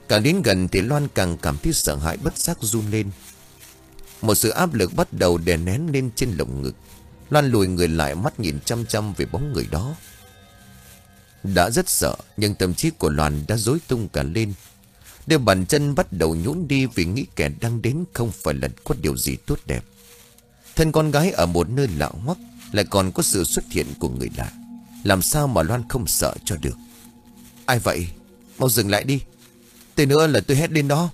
Càng đến gần thì Loan càng cảm thấy sợ hãi, bất giác run lên. Một sự áp lực bắt đầu đè nén lên trên lồng ngực. Loan lùi người lại, mắt nhìn chăm chăm về bóng người đó. Đã rất sợ, nhưng tâm trí của Loan đã rối tung cả lên. Đôi bàn chân bắt đầu nhũn đi vì nghĩ kẻ đang đến không phải là có điều gì tốt đẹp. Thân con gái ở một nơi lạ hoắc, lại còn có sự xuất hiện của người lạ. Làm sao mà Loan không sợ cho được? Ai vậy? Mau dừng lại đi. Tới nữa là tôi hét lên đó.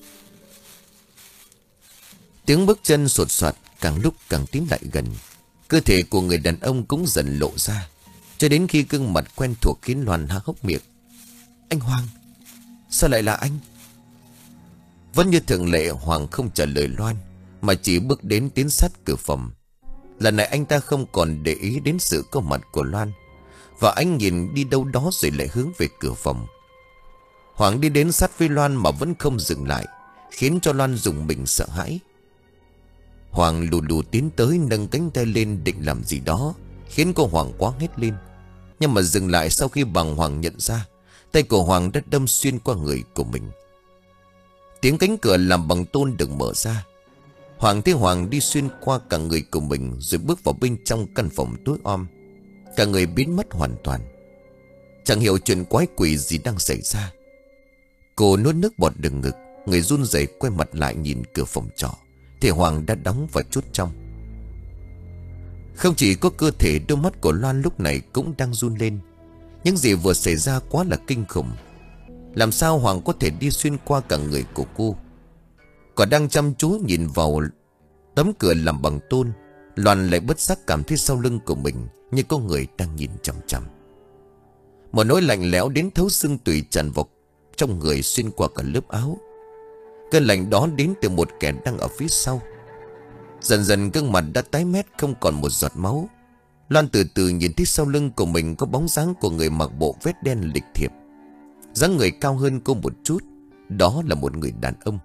Tiếng bước chân sột soạt càng lúc càng tiến lại gần. Cơ thể của người đàn ông cũng dần lộ ra, cho đến khi gương mặt quen thuộc khiến Loan há hốc miệng. Anh Hoàng. Sao lại là anh? Vẫn như thường lệ, Hoàng không trả lời Loan, mà chỉ bước đến tiến sát cửa phòng. Lần này anh ta không còn để ý đến sự có mặt của Loan, và anh nhìn đi đâu đó rồi lại hướng về cửa phòng. Hoàng đi đến sát với Loan mà vẫn không dừng lại, khiến cho Loan rùng mình sợ hãi. Hoàng lù lù tiến tới, nâng cánh tay lên định làm gì đó, khiến cô Hoàng quá hét lên. Nhưng mà dừng lại sau khi bàng hoàng nhận ra tay của Hoàng đã đâm xuyên qua người của mình. Tiếng cánh cửa làm bằng tôn được mở ra. Hoàng thấy Hoàng đi xuyên qua cả người của mình, rồi bước vào bên trong căn phòng tối om. Cả người biến mất hoàn toàn. Chẳng hiểu chuyện quái quỷ gì đang xảy ra. Cô nuốt nước bọt đừng ngực, người run rẩy quay mặt lại nhìn cửa phòng trọ, thì Hoàng đã đóng và chốt trong. Không chỉ có cơ thể, đôi mắt của Loan lúc này cũng đang run lên. Những gì vừa xảy ra quá là kinh khủng. Làm sao Hoàng có thể đi xuyên qua cả người của cô? Còn đang chăm chú nhìn vào tấm cửa làm bằng tôn, Loan lại bất giác cảm thấy sau lưng của mình như có người đang nhìn chằm chằm. Một nỗi lạnh lẽo đến thấu xương tủy tràn vào trong người, xuyên qua cả lớp áo. Cơn lạnh đó đến từ một kẻ đang ở phía sau. Dần dần gương mặt đã tái mét, không còn một giọt máu. Loan từ từ nhìn thấy sau lưng của mình có bóng dáng của người mặc bộ vest đen lịch thiệp. Dáng người cao hơn cô một chút. Đó là một người đàn ông.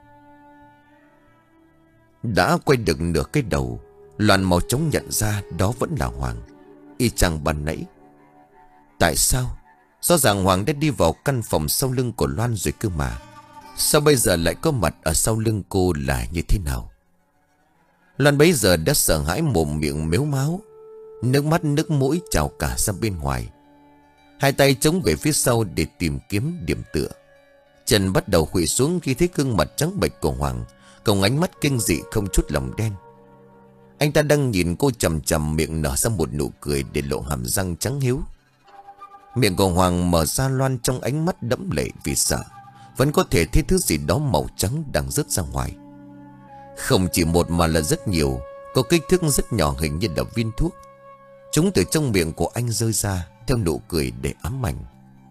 Đã quay được nửa cái đầu, Loan mau chóng nhận ra đó vẫn là Hoàng, y chang ban nãy. Tại sao? Rõ ràng Hoàng đã đi vào căn phòng sau lưng của Loan rồi cơ mà. Sao bây giờ lại có mặt ở sau lưng cô là như thế nào? Loan bấy giờ đã sợ hãi, mồm miệng mếu máo, nước mắt nước mũi trào cả ra bên ngoài. Hai tay chống về phía sau để tìm kiếm điểm tựa. Chân bắt đầu khuỵu xuống khi thấy gương mặt trắng bệch của Hoàng, cùng ánh mắt kinh dị không chút lòng đen. Anh ta đang nhìn cô chằm chằm, miệng nở ra một nụ cười để lộ hàm răng trắng hiếu. Miệng của Hoàng mở ra, Loan trong ánh mắt đẫm lệ vì sợ, vẫn có thể thấy thứ gì đó màu trắng đang rớt ra ngoài. Không chỉ một mà là rất nhiều, có kích thước rất nhỏ, hình như là viên thuốc. Chúng từ trong miệng của anh rơi ra theo nụ cười để ám ảnh.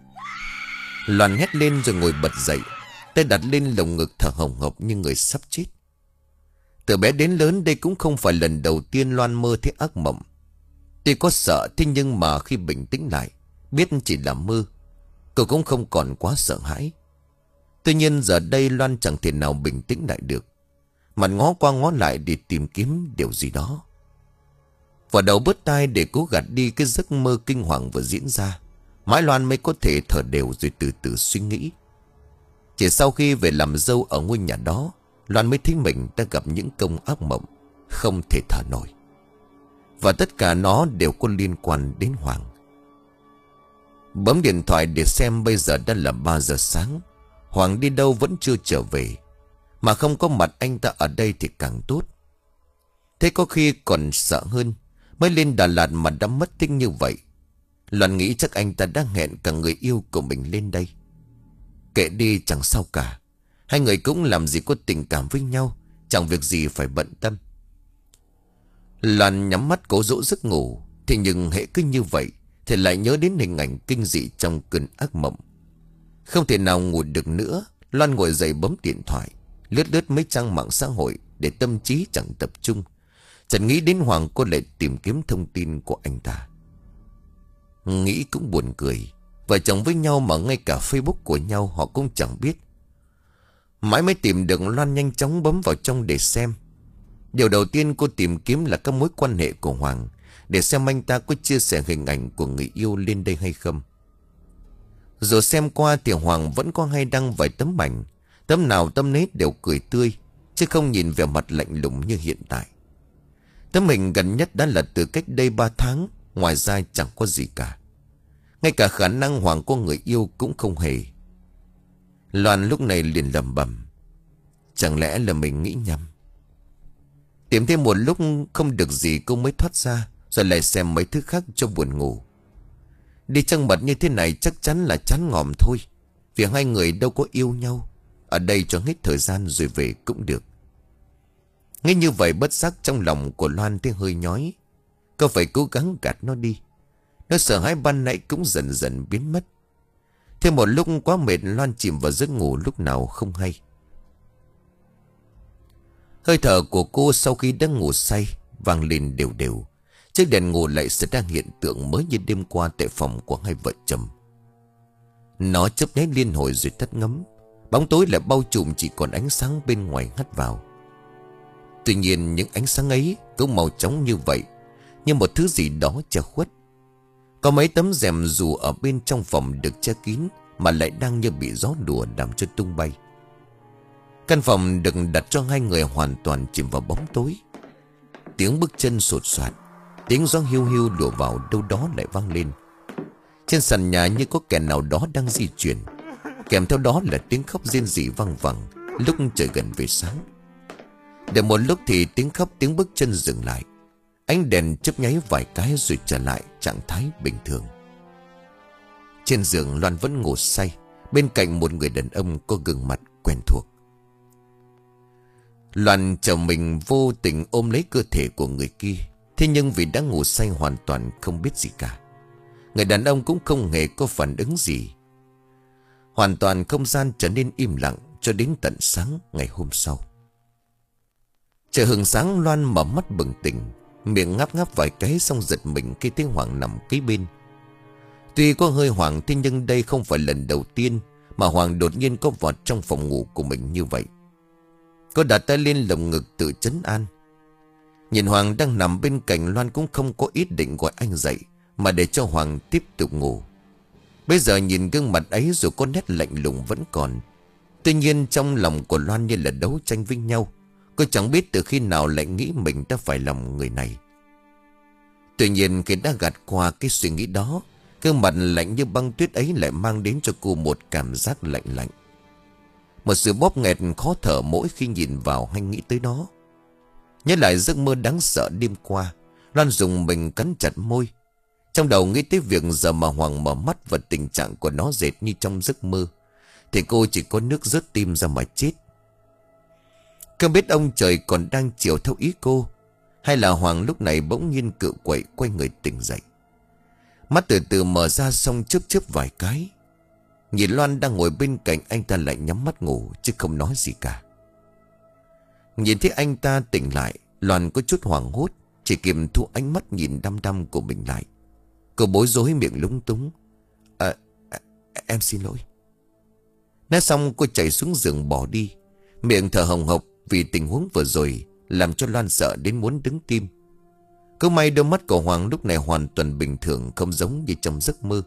Loan hét lên rồi ngồi bật dậy, tay đặt lên lồng ngực thở hồng hộc như người sắp chết. Từ bé đến lớn, đây cũng không phải lần đầu tiên Loan mơ thấy ác mộng. Tuy có sợ, thế nhưng mà khi bình tĩnh lại, biết chỉ là mơ, cô cũng không còn quá sợ hãi. Tuy nhiên giờ đây Loan chẳng thể nào bình tĩnh lại được, mà ngó qua ngó lại để tìm kiếm điều gì đó. Vào đầu bứt tai để cố gạt đi cái giấc mơ kinh hoàng vừa diễn ra, mãi Loan mới có thể thở đều rồi từ từ suy nghĩ. Chỉ sau khi về làm dâu ở ngôi nhà đó, Loan mới thấy mình đã gặp những cơn ác mộng không thể thở nổi. Và tất cả nó đều có liên quan đến Hoàng. Bấm điện thoại để xem bây giờ đã là ba giờ sáng. Hoàng đi đâu vẫn chưa trở về, mà không có mặt anh ta ở đây thì càng tốt. Thế có khi còn sợ hơn, mới lên Đà Lạt mà đã mất tích như vậy. Loan nghĩ chắc anh ta đang hẹn cả người yêu của mình lên đây. Kệ đi, chẳng sao cả. Hai người cũng làm gì có tình cảm với nhau, chẳng việc gì phải bận tâm. Loan nhắm mắt cố dỗ giấc ngủ, thì nhưng hễ cứ như vậy thì lại nhớ đến hình ảnh kinh dị trong cơn ác mộng. Không thể nào ngủ được nữa, Loan ngồi dậy bấm điện thoại, lướt lướt mấy trang mạng xã hội để tâm trí chẳng tập trung. Chẳng nghĩ đến Hoàng, cô lại tìm kiếm thông tin của anh ta. Nghĩ cũng buồn cười, vợ chồng với nhau mà ngay cả Facebook của nhau họ cũng chẳng biết. Mãi mới tìm được, Loan nhanh chóng bấm vào trong để xem. Điều đầu tiên cô tìm kiếm là các mối quan hệ của Hoàng, để xem anh ta có chia sẻ hình ảnh của người yêu lên đây hay không. Rồi xem qua thì Hoàng vẫn có hay đăng vài tấm ảnh. Tấm nào tấm nấy đều cười tươi, chứ không nhìn vẻ mặt lạnh lùng như hiện tại. Tấm hình gần nhất đã là từ cách đây ba tháng. Ngoài ra chẳng có gì cả. Ngay cả khả năng Hoàng có người yêu cũng không hề. Loan lúc này liền lẩm bẩm, chẳng lẽ là mình nghĩ nhầm. Tìm thêm một lúc không được gì cô mới thoát ra, rồi lại xem mấy thứ khác cho buồn ngủ. Đi trăng mật như thế này chắc chắn là chán ngòm thôi, vì hai người đâu có yêu nhau. Ở đây cho hết thời gian rồi về cũng được. Ngay như vậy bất giác trong lòng của Loan thấy hơi nhói. Cô phải cố gắng gạt nó đi. Nó sợ hãi ban nãy cũng dần dần biến mất. Thêm một lúc quá mệt, Loan chìm vào giấc ngủ lúc nào không hay. Hơi thở của cô sau khi đã ngủ say vang lên đều đều. Chiếc đèn ngủ lại xảy ra hiện tượng mới như đêm qua tại phòng của hai vợ chồng. Nó chớp nháy liên hồi rồi tắt ngấm. Bóng tối lại bao trùm, chỉ còn ánh sáng bên ngoài hắt vào. Tuy nhiên những ánh sáng ấy cũng màu trắng như vậy, như một thứ gì đó che khuất. Có mấy tấm rèm dù ở bên trong phòng được che kín mà lại đang như bị gió đùa làm cho tung bay. Căn phòng được đặt cho hai người hoàn toàn chìm vào bóng tối. Tiếng bước chân sột soạt, tiếng gió hiu hiu đùa vào đâu đó lại vang lên. Trên sàn nhà như có kẻ nào đó đang di chuyển. Kèm theo đó là tiếng khóc rên rỉ vang vẳng lúc trời gần về sáng. Để một lúc thì tiếng khóc tiếng bước chân dừng lại. Ánh đèn chớp nháy vài cái rồi trở lại trạng thái bình thường. Trên giường Loan vẫn ngủ say, bên cạnh một người đàn ông có gương mặt quen thuộc. Loan chồng mình vô tình ôm lấy cơ thể của người kia. Thế nhưng vì đã ngủ say hoàn toàn không biết gì cả, người đàn ông cũng không hề có phản ứng gì. Hoàn toàn không gian trở nên im lặng cho đến tận sáng ngày hôm sau. Trời hừng sáng, Loan mở mắt bừng tỉnh, miệng ngáp ngáp vài cái xong giật mình khi thấy Hoàng nằm kế bên. Tuy có hơi hoảng, thế nhưng đây không phải lần đầu tiên mà Hoàng đột nhiên có vọt trong phòng ngủ của mình như vậy. Cô đặt tay lên lồng ngực tự trấn an. Nhìn Hoàng đang nằm bên cạnh, Loan cũng không có ý định gọi anh dậy, mà để cho Hoàng tiếp tục ngủ. Bây giờ nhìn gương mặt ấy dù có nét lạnh lùng vẫn còn. Tuy nhiên trong lòng của Loan như là đấu tranh với nhau. Cô chẳng biết từ khi nào lại nghĩ mình đã phải lòng người này. Tuy nhiên khi đã gạt qua cái suy nghĩ đó, gương mặt lạnh như băng tuyết ấy lại mang đến cho cô một cảm giác lạnh lạnh. Một sự bóp nghẹt khó thở mỗi khi nhìn vào hay nghĩ tới nó. Nhớ lại giấc mơ đáng sợ đêm qua, Loan dùng mình cắn chặt môi. Trong đầu nghĩ tới việc giờ mà Hoàng mở mắt và tình trạng của nó dệt như trong giấc mơ, thì cô chỉ có nước rớt tim ra mà chết. Không biết ông trời còn đang chiều theo ý cô, hay là Hoàng lúc này bỗng nhiên cự quậy quay người tỉnh dậy. Mắt từ từ mở ra xong chớp chớp vài cái. Nhìn Loan đang ngồi bên cạnh, anh ta lại nhắm mắt ngủ chứ không nói gì cả. Nhìn thấy anh ta tỉnh lại, Loan có chút hoảng hốt, chỉ kịp thu ánh mắt nhìn đăm đăm của mình lại. Cô bối rối miệng lúng túng. À, à, em xin lỗi. Nói xong cô chạy xuống giường bỏ đi, miệng thở hồng hộc vì tình huống vừa rồi làm cho Loan sợ đến muốn đứng tim. Cứ may đôi mắt của Hoàng lúc này hoàn toàn bình thường, không giống như trong giấc mơ.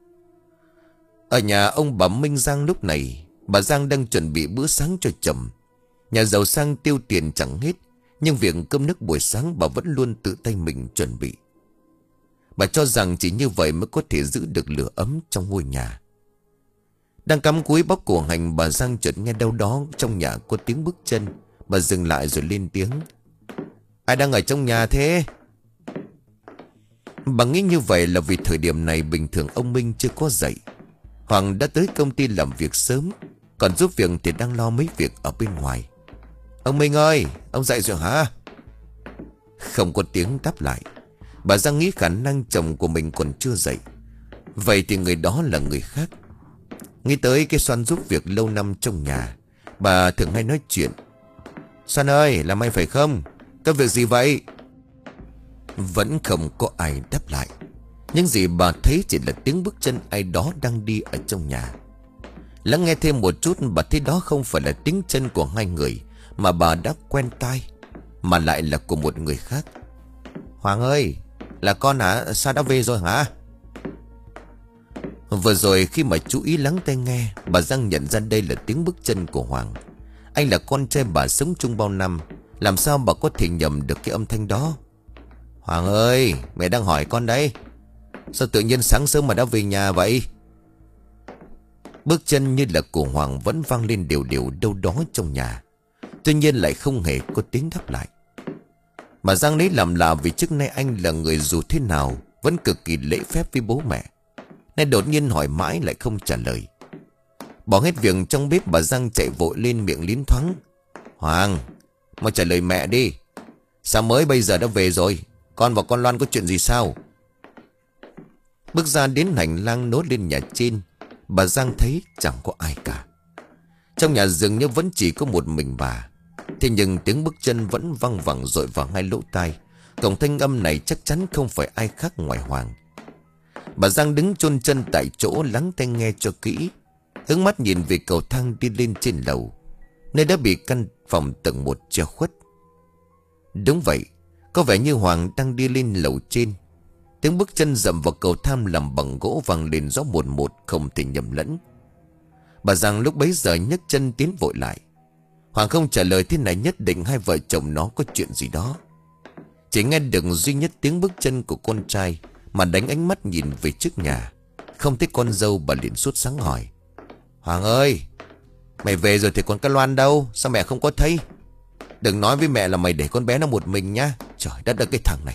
Ở nhà ông bà Minh Giang lúc này, bà Giang đang chuẩn bị bữa sáng cho chồng. Nhà giàu sang tiêu tiền chẳng hết, nhưng việc cơm nước buổi sáng bà vẫn luôn tự tay mình chuẩn bị. Bà cho rằng chỉ như vậy mới có thể giữ được lửa ấm trong ngôi nhà. Đang cắm cúi bóc cổ hành, bà Giang chợt nghe đâu đó trong nhà có tiếng bước chân. Bà dừng lại rồi lên tiếng. Ai đang ở trong nhà thế? Bà nghĩ như vậy là vì thời điểm này bình thường ông Minh chưa có dậy. Hoàng đã tới công ty làm việc sớm, còn giúp việc thì đang lo mấy việc ở bên ngoài. Ông Minh ơi, ông dậy rồi hả? Không có tiếng đáp lại. Bà Giang nghĩ khả năng chồng của mình còn chưa dậy. Vậy thì người đó là người khác. Nghĩ tới cái Xoan giúp việc lâu năm trong nhà, bà thường hay nói chuyện. Xoan ơi, là mày phải không? Có việc gì vậy? Vẫn không có ai đáp lại. Những gì bà thấy chỉ là tiếng bước chân ai đó đang đi ở trong nhà. Lắng nghe thêm một chút, bà thấy đó không phải là tiếng chân của hai người mà bà đã quen tai, mà lại là của một người khác. Hoàng ơi, là con hả? Sao đã về rồi hả? Vừa rồi khi mà chú ý lắng tai nghe, bà Giang nhận ra đây là tiếng bước chân của Hoàng. Anh là con trai bà sống chung bao năm, làm sao bà có thể nhầm được cái âm thanh đó. Hoàng ơi, mẹ đang hỏi con đấy. Sao tự nhiên sáng sớm mà đã về nhà vậy? Bước chân như là của Hoàng vẫn vang lên đều đều đâu đó trong nhà. Tuy nhiên lại không hề có tiếng đáp lại. Bà Giang lấy làm lạ vì trước nay anh là người dù thế nào vẫn cực kỳ lễ phép với bố mẹ. Nay đột nhiên hỏi mãi lại không trả lời. Bỏ hết việc trong bếp, bà Giang chạy vội lên miệng liến thoáng. Hoàng, mau trả lời mẹ đi. Sao mới bây giờ đã về rồi? Con và con Loan có chuyện gì sao? Bước ra đến hành lang nối lên nhà trên, bà Giang thấy chẳng có ai cả. Trong nhà dường như vẫn chỉ có một mình bà. Thế nhưng tiếng bước chân vẫn văng vẳng dội vào hai lỗ tai. Tổng thanh âm này chắc chắn không phải ai khác ngoài Hoàng. Bà Giang đứng chôn chân tại chỗ lắng tai nghe cho kỹ, hướng mắt nhìn về cầu thang đi lên trên lầu, nơi đã bị căn phòng tầng một che khuất. Đúng vậy, có vẻ như Hoàng đang đi lên lầu trên. Tiếng bước chân dậm vào cầu thang làm bằng gỗ vang lên rõ một một, không thể nhầm lẫn. Bà Giang lúc bấy giờ nhấc chân tiến vội lại. Hoàng không trả lời, thế này nhất định hai vợ chồng nó có chuyện gì đó. Chỉ nghe được duy nhất tiếng bước chân của con trai mà đánh ánh mắt nhìn về trước nhà. Không thấy con dâu, bà liền sốt sáng hỏi. Hoàng ơi, mày về rồi thì con cái Loan đâu? Sao mẹ không có thấy? Đừng nói với mẹ là mày để con bé nó một mình nhá. Trời đất ơi, cái thằng này.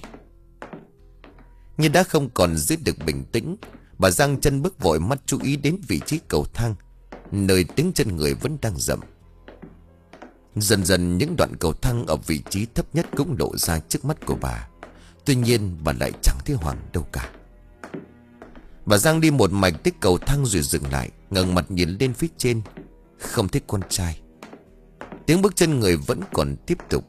Nhưng đã không còn giữ được bình tĩnh, bà Giang chân bước vội, mắt chú ý đến vị trí cầu thang, nơi tiếng chân người vẫn đang dậm. Dần dần những đoạn cầu thang ở vị trí thấp nhất cũng lộ ra trước mắt của bà. Tuy nhiên bà lại chẳng thấy Hoàng đâu cả. Bà Giang đi một mạch tới cầu thang rồi dừng lại, ngẩng mặt nhìn lên phía trên. Không thấy con trai. Tiếng bước chân người vẫn còn tiếp tục.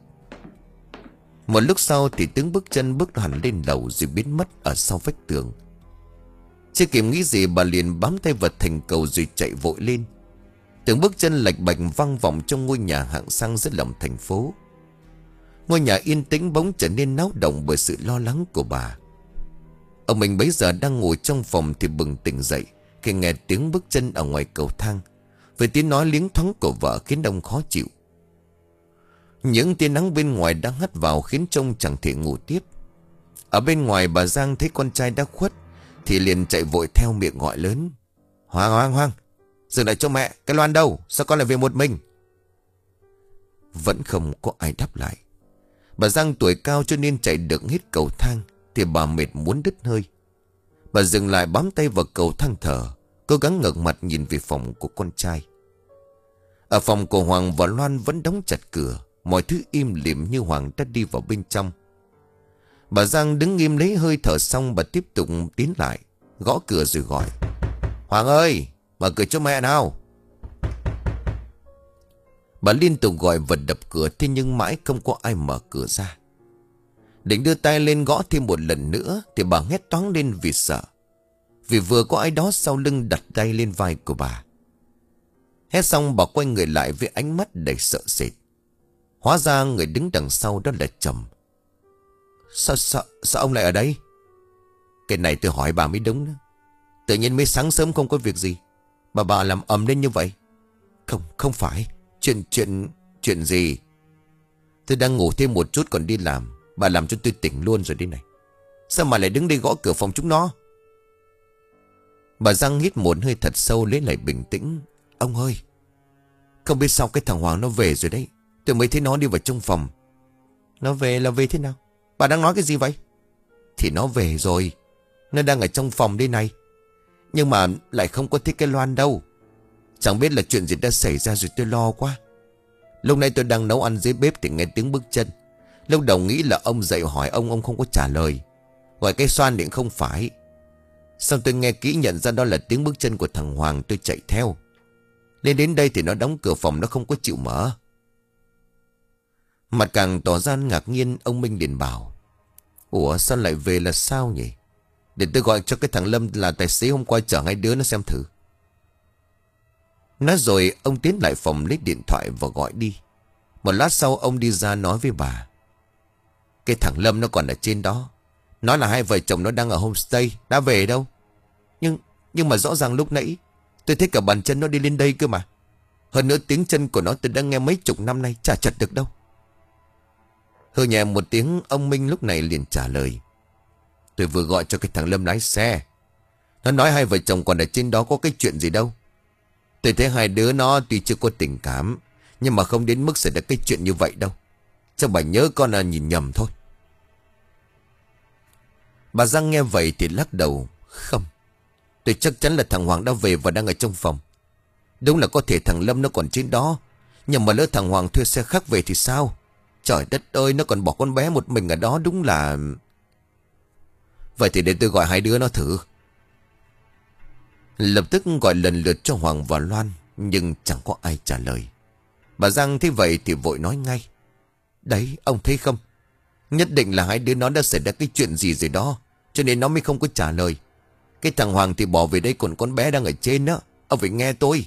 Một lúc sau thì tiếng bước chân bước hẳn lên lầu rồi biến mất ở sau vách tường. Chưa kịp nghĩ gì, bà liền bám tay vào thành cầu rồi chạy vội lên. Tiếng bước chân lạch bạch vang vọng trong ngôi nhà hạng sang giữa lòng thành phố. Ngôi nhà yên tĩnh bỗng trở nên náo động bởi sự lo lắng của bà. Ông mình bấy giờ đang ngồi trong phòng thì bừng tỉnh dậy khi nghe tiếng bước chân ở ngoài cầu thang. Với tiếng nói liếng thoáng của vợ khiến ông khó chịu. Những tia nắng bên ngoài đang hắt vào khiến trông chẳng thể ngủ tiếp. Ở bên ngoài bà Giang thấy con trai đã khuất thì liền chạy vội theo, miệng gọi lớn. Hoàng, Hoàng, Hoàng, dừng lại cho mẹ. Cái Loan đâu? Sao con lại về một mình? Vẫn không có ai đáp lại. Bà Giang tuổi cao cho nên chạy được hết cầu thang thì bà mệt muốn đứt hơi. Bà dừng lại, bám tay vào cầu thang thở, cố gắng ngẩng mặt nhìn về phòng của con trai. Ở phòng của Hoàng và Loan vẫn đóng chặt cửa, mọi thứ im lìm như Hoàng đã đi vào bên trong. Bà Giang đứng nghiêm lấy hơi thở xong, bà tiếp tục tiến lại, gõ cửa rồi gọi. Hoàng ơi, mở cửa cho mẹ nào. Bà liên tục gọi và đập cửa, thế nhưng mãi không có ai mở cửa ra. Định đưa tay lên gõ thêm một lần nữa thì bà hét toáng lên vì sợ. Vì vừa có ai đó sau lưng đặt tay lên vai của bà. Hét xong bà quay người lại với ánh mắt đầy sợ sệt. Hóa ra người đứng đằng sau đó là chồng. Sao, sao, sao ông lại ở đây? Cái này tôi hỏi bà mới đúng đó. Tự nhiên mới sáng sớm không có việc gì mà bà làm ầm lên như vậy. Không, không phải. Chuyện, chuyện, chuyện gì? Tôi đang ngủ thêm một chút còn đi làm. Bà làm cho tôi tỉnh luôn rồi đây này. Sao mà lại đứng đây gõ cửa phòng chúng nó? Bà Giang hít một hơi thật sâu lấy lại bình tĩnh. Ông ơi, không biết sao cái thằng Hoàng nó về rồi đấy. Tôi mới thấy nó đi vào trong phòng. Nó về là về thế nào? Bà đang nói cái gì vậy? Thì nó về rồi. Nó đang ở trong phòng đây này. Nhưng mà lại không có thấy cái Loan đâu. Chẳng biết là chuyện gì đã xảy ra rồi, tôi lo quá. Lúc nãy tôi đang nấu ăn dưới bếp thì nghe tiếng bước chân. Lúc đầu nghĩ là ông dậy hỏi ông, ông không có trả lời. Gọi cái xoan điện không phải. Xong tôi nghe kỹ nhận ra đó là tiếng bước chân của thằng Hoàng, tôi chạy theo. Lên đến đây thì nó đóng cửa phòng, nó không có chịu mở. Mặt càng tỏ ra ngạc nhiên, ông Minh liền bảo. Ủa sao lại về là sao nhỉ? Để tôi gọi cho cái thằng Lâm là tài xế hôm qua chở hai đứa nó xem thử. Nói rồi ông tiến lại phòng lấy điện thoại và gọi đi. Một lát sau ông đi ra nói với bà. Cái thằng Lâm nó còn ở trên đó. Nói là hai vợ chồng nó đang ở homestay. Đã về đâu? Nhưng Nhưng mà rõ ràng lúc nãy tôi thấy cả bàn chân nó đi lên đây cơ mà. Hơn nữa tiếng chân của nó tôi đã nghe mấy chục năm nay, chả chật được đâu. Hừ nhẹ một tiếng, ông Minh lúc này liền trả lời. Tôi vừa gọi cho cái thằng Lâm lái xe. Nó nói hai vợ chồng còn ở trên đó có cái chuyện gì đâu. Tôi thấy hai đứa nó tuy chưa có tình cảm, nhưng mà không đến mức xảy ra cái chuyện như vậy đâu. Chắc bà nhớ con là nhìn nhầm thôi. Bà Giang nghe vậy thì lắc đầu. Không, tôi chắc chắn là thằng Hoàng đã về và đang ở trong phòng. Đúng là có thể thằng Lâm nó còn trên đó, nhưng mà lỡ thằng Hoàng thuê xe khác về thì sao? Trời đất ơi, nó còn bỏ con bé một mình ở đó, đúng là... Vậy thì để tôi gọi hai đứa nó thử. Lập tức gọi lần lượt cho Hoàng và Loan, nhưng chẳng có ai trả lời. Bà Giang thấy vậy thì vội nói ngay. Đấy, ông thấy không? Nhất định là hai đứa nó đã xảy ra cái chuyện gì rồi đó, cho nên nó mới không có trả lời. Cái thằng Hoàng thì bỏ về đây, còn con bé đang ở trên đó. Ông phải nghe tôi.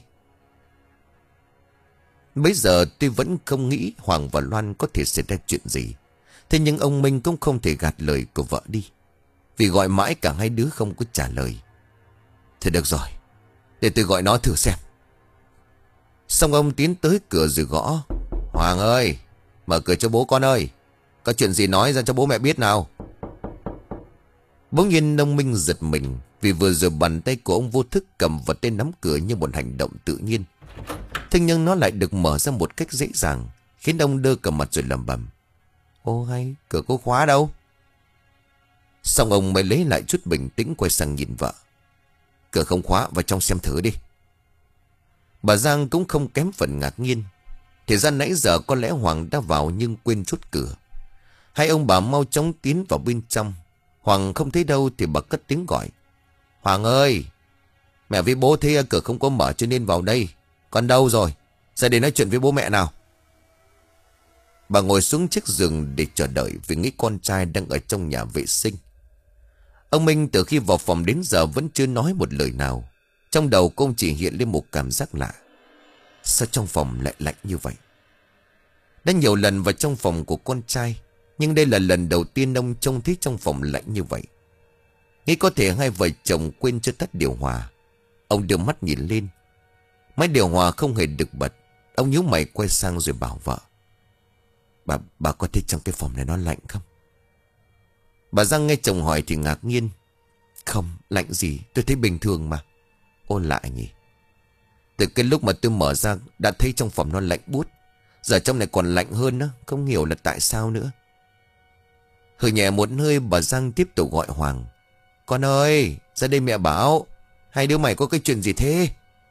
Bây giờ tôi vẫn không nghĩ Hoàng và Loan có thể xảy ra chuyện gì. Thế nhưng ông Minh cũng không thể gạt lời của vợ đi, vì gọi mãi cả hai đứa không có trả lời. Thôi được rồi, để tôi gọi nó thử xem. Xong ông tiến tới cửa rồi gõ. Hoàng ơi, mở cửa cho bố con ơi. Có chuyện gì nói ra cho bố mẹ biết nào. Bỗng nhiên ông Minh giật mình, vì vừa rồi bàn tay của ông vô thức cầm vật tay nắm cửa như một hành động tự nhiên. Thế nhưng nó lại được mở ra một cách dễ dàng, khiến ông đơ cả mặt rồi lẩm bẩm. Ô hay, cửa có khóa đâu. Xong ông mới lấy lại chút bình tĩnh, quay sang nhìn vợ. Cửa không khóa, vào trong xem thử đi. Bà Giang cũng không kém phần ngạc nhiên. Thì ra nãy giờ có lẽ Hoàng đã vào nhưng quên chốt cửa. Hai ông bà mau chóng tiến vào bên trong. Hoàng không thấy đâu thì bà cất tiếng gọi. Hoàng ơi, mẹ với bố thấy cửa không có mở cho nên vào đây. Con đâu rồi? Ra đây nói chuyện với bố mẹ nào. Bà ngồi xuống chiếc giường để chờ đợi, vì nghĩ con trai đang ở trong nhà vệ sinh. Ông Minh từ khi vào phòng đến giờ vẫn chưa nói một lời nào. Trong đầu cô ông chỉ hiện lên một cảm giác lạ. Sao trong phòng lại lạnh như vậy? Đã nhiều lần vào trong phòng của con trai, nhưng đây là lần đầu tiên ông trông thấy trong phòng lạnh như vậy. Nghĩ có thể hai vợ chồng quên chưa tắt điều hòa. Ông đưa mắt nhìn lên. Máy điều hòa không hề được bật. Ông nhíu mày quay sang rồi bảo vợ. Bà, bà có thấy trong cái phòng này nó lạnh không? Bà Giang nghe chồng hỏi thì ngạc nhiên. Không, lạnh gì, tôi thấy bình thường mà. Ô lạ nhỉ. Từ cái lúc mà tôi mở ra đã thấy trong phòng nó lạnh buốt. Giờ trong này còn lạnh hơn nữa, không hiểu là tại sao nữa. Hừ nhẹ một hơi, bà Giang tiếp tục gọi Hoàng. Con ơi, ra đây mẹ bảo. Hai đứa mày có cái chuyện gì thế?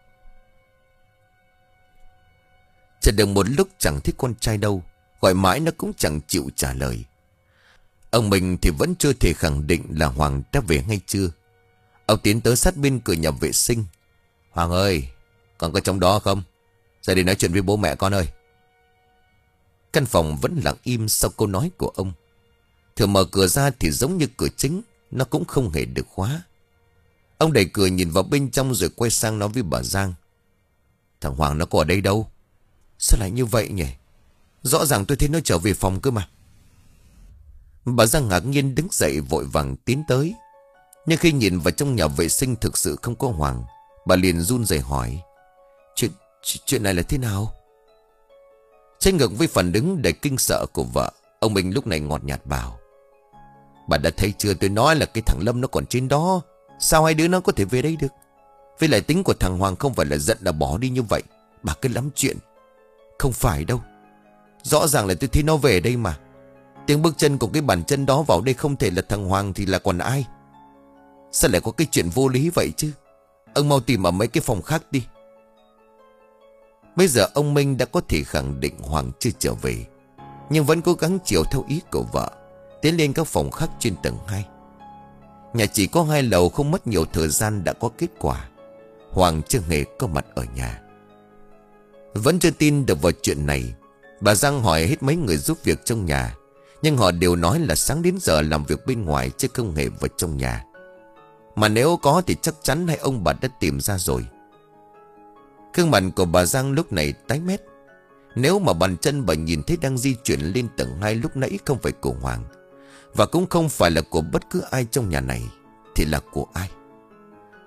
Chờ được một lúc chẳng thấy con trai đâu. Gọi mãi nó cũng chẳng chịu trả lời. Ông mình thì vẫn chưa thể khẳng định là Hoàng đã về hay chưa. Ông tiến tới sát bên cửa nhà vệ sinh. Hoàng ơi, con có trong đó không? Ra đây nói chuyện với bố mẹ con ơi. Căn phòng vẫn lặng im sau câu nói của ông. Thử mở cửa ra thì giống như cửa chính, nó cũng không hề được khóa. Ông đẩy cửa nhìn vào bên trong rồi quay sang nói với bà Giang. Thằng Hoàng nó có ở đây đâu? Sao lại như vậy nhỉ? Rõ ràng tôi thấy nó trở về phòng cơ mà. Bà Giang ngạc nhiên đứng dậy vội vàng tiến tới. Nhưng khi nhìn vào trong nhà vệ sinh thực sự không có Hoàng, bà liền run rẩy hỏi. Chuyện, chuyện này là thế nào? Trái ngược với phản ứng đầy kinh sợ của vợ, ông Minh lúc này ngọt nhạt bảo. Bà đã thấy chưa, tôi nói là cái thằng Lâm nó còn trên đó. Sao hai đứa nó có thể về đây được? Với lại tính của thằng Hoàng không phải là giận là bỏ đi như vậy. Bà cứ lắm chuyện. Không phải đâu. Rõ ràng là tôi thấy nó về đây mà. Tiếng bước chân của cái bàn chân đó vào đây không thể là thằng Hoàng thì là còn ai? Sao lại có cái chuyện vô lý vậy chứ? Ông mau tìm ở mấy cái phòng khác đi. Bây giờ ông Minh đã có thể khẳng định Hoàng chưa trở về, nhưng vẫn cố gắng chiều theo ý của vợ, tiến lên các phòng khác trên tầng hai. Nhà chỉ có hai lầu, không mất nhiều thời gian đã có kết quả. Hoàng chưa hề có mặt ở nhà. Vẫn chưa tin được vào chuyện này, bà Giang hỏi hết mấy người giúp việc trong nhà, nhưng họ đều nói là sáng đến giờ làm việc bên ngoài chứ không hề vào trong nhà. Mà nếu có thì chắc chắn hai ông bà đã tìm ra rồi. Gương mặt của bà Giang lúc này tái mét. Nếu mà bàn chân bà nhìn thấy đang di chuyển lên tầng hai lúc nãy không phải của Hoàng, và cũng không phải là của bất cứ ai trong nhà này, thì là của ai?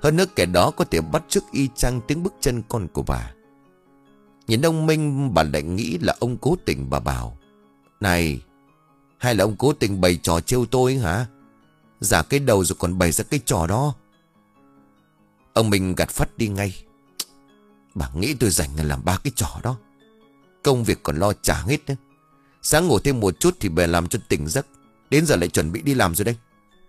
Hơn nữa kẻ đó có thể bắt chước y chang tiếng bước chân con của bà. Nhìn ông Minh, bà lại nghĩ là ông cố tình. Bà bảo: Này, hay là ông cố tình bày trò trêu tôi hả? Giả cái đầu rồi còn bày ra cái trò đó. Ông Minh gạt phắt đi ngay: Bà nghĩ tôi rảnh làm ba cái trò đó? Công việc còn lo trả hết nữa. Sáng ngủ thêm một chút thì bè làm cho tỉnh giấc. Đến giờ lại chuẩn bị đi làm rồi đây.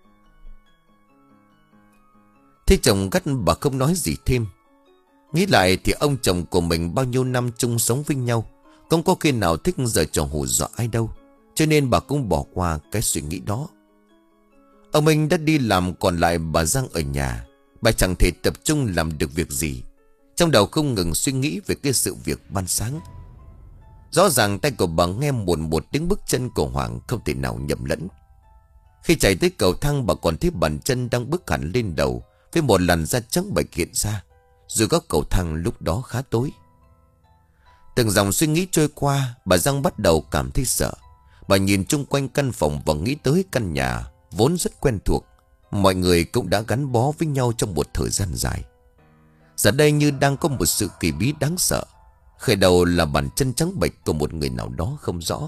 Thế chồng gắt, bà không nói gì thêm. Nghĩ lại thì ông chồng của mình bao nhiêu năm chung sống với nhau, không có khi nào thích giờ trò hù dọa ai đâu. Cho nên bà cũng bỏ qua cái suy nghĩ đó. Ông Minh đã đi làm, còn lại bà Giang ở nhà. Bà chẳng thể tập trung làm được việc gì, trong đầu không ngừng suy nghĩ về cái sự việc ban sáng. Rõ ràng tay của bà nghe một một tiếng bước chân của Hoàng không thể nào nhầm lẫn. Khi chạy tới cầu thang, bà còn thấy bàn chân đang bước hẳn lên đầu, với một làn da trắng bệch hiện ra. Rồi góc cầu thang lúc đó khá tối. Từng dòng suy nghĩ trôi qua, bà Giang bắt đầu cảm thấy sợ. Bà nhìn chung quanh căn phòng và nghĩ tới căn nhà vốn rất quen thuộc. Mọi người cũng đã gắn bó với nhau trong một thời gian dài. Giờ đây như đang có một sự kỳ bí đáng sợ. Khởi đầu là bàn chân trắng bệch của một người nào đó không rõ.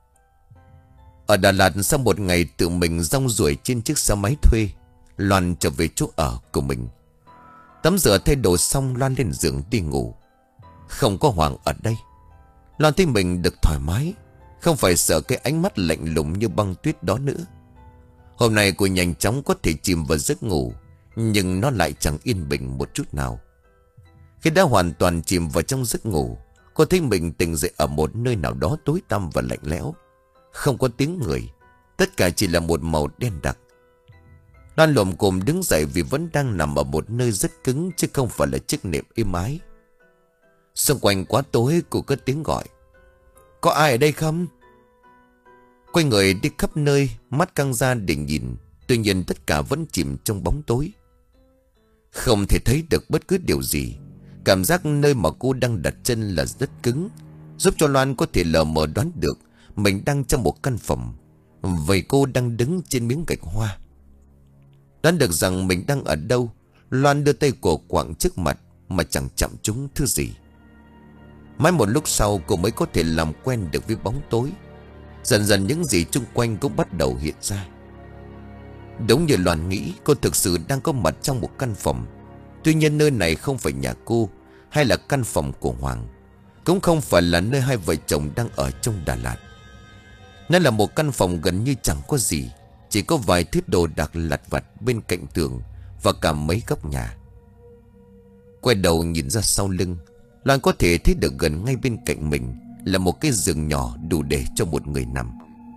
Ở Đà Lạt, sau một ngày tự mình rong ruổi trên chiếc xe máy thuê, Loan trở về chỗ ở của mình. Tắm rửa thay đồ xong, Loan lên giường đi ngủ. Không có Hoàng ở đây, Loan thấy mình được thoải mái, không phải sợ cái ánh mắt lạnh lùng như băng tuyết đó nữa. Hôm nay cô nhanh chóng có thể chìm vào giấc ngủ, nhưng nó lại chẳng yên bình một chút nào. Khi đã hoàn toàn chìm vào trong giấc ngủ, cô thấy mình tỉnh dậy ở một nơi nào đó tối tăm và lạnh lẽo. Không có tiếng người, tất cả chỉ là một màu đen đặc. Loan lồm cồm đứng dậy vì vẫn đang nằm ở một nơi rất cứng, chứ không phải là chiếc nệm êm ái. Xung quanh quá tối, cô cất tiếng gọi: Có ai ở đây không? Quay người đi khắp nơi, mắt căng ra để nhìn. Tuy nhiên tất cả vẫn chìm trong bóng tối, không thể thấy được bất cứ điều gì. Cảm giác nơi mà cô đang đặt chân là rất cứng, giúp cho Loan có thể lờ mờ đoán được mình đang trong một căn phòng. Vậy cô đang đứng trên miếng gạch hoa. Đoán được rằng mình đang ở đâu, Loan đưa tay cổ quạng trước mặt mà chẳng chạm trúng thứ gì. Mãi một lúc sau cô mới có thể làm quen được với bóng tối. Dần dần những gì xung quanh cũng bắt đầu hiện ra. Đúng như Loan nghĩ, cô thực sự đang có mặt trong một căn phòng. Tuy nhiên nơi này không phải nhà cô, hay là căn phòng của Hoàng, cũng không phải là nơi hai vợ chồng đang ở trong Đà Lạt. Nó là một căn phòng gần như chẳng có gì, chỉ có vài thứ đồ đạc lặt vặt bên cạnh tường và cả mấy góc nhà. Quay đầu nhìn ra sau lưng, Loan có thể thấy được gần ngay bên cạnh mình là một cái giường nhỏ đủ để cho một người nằm.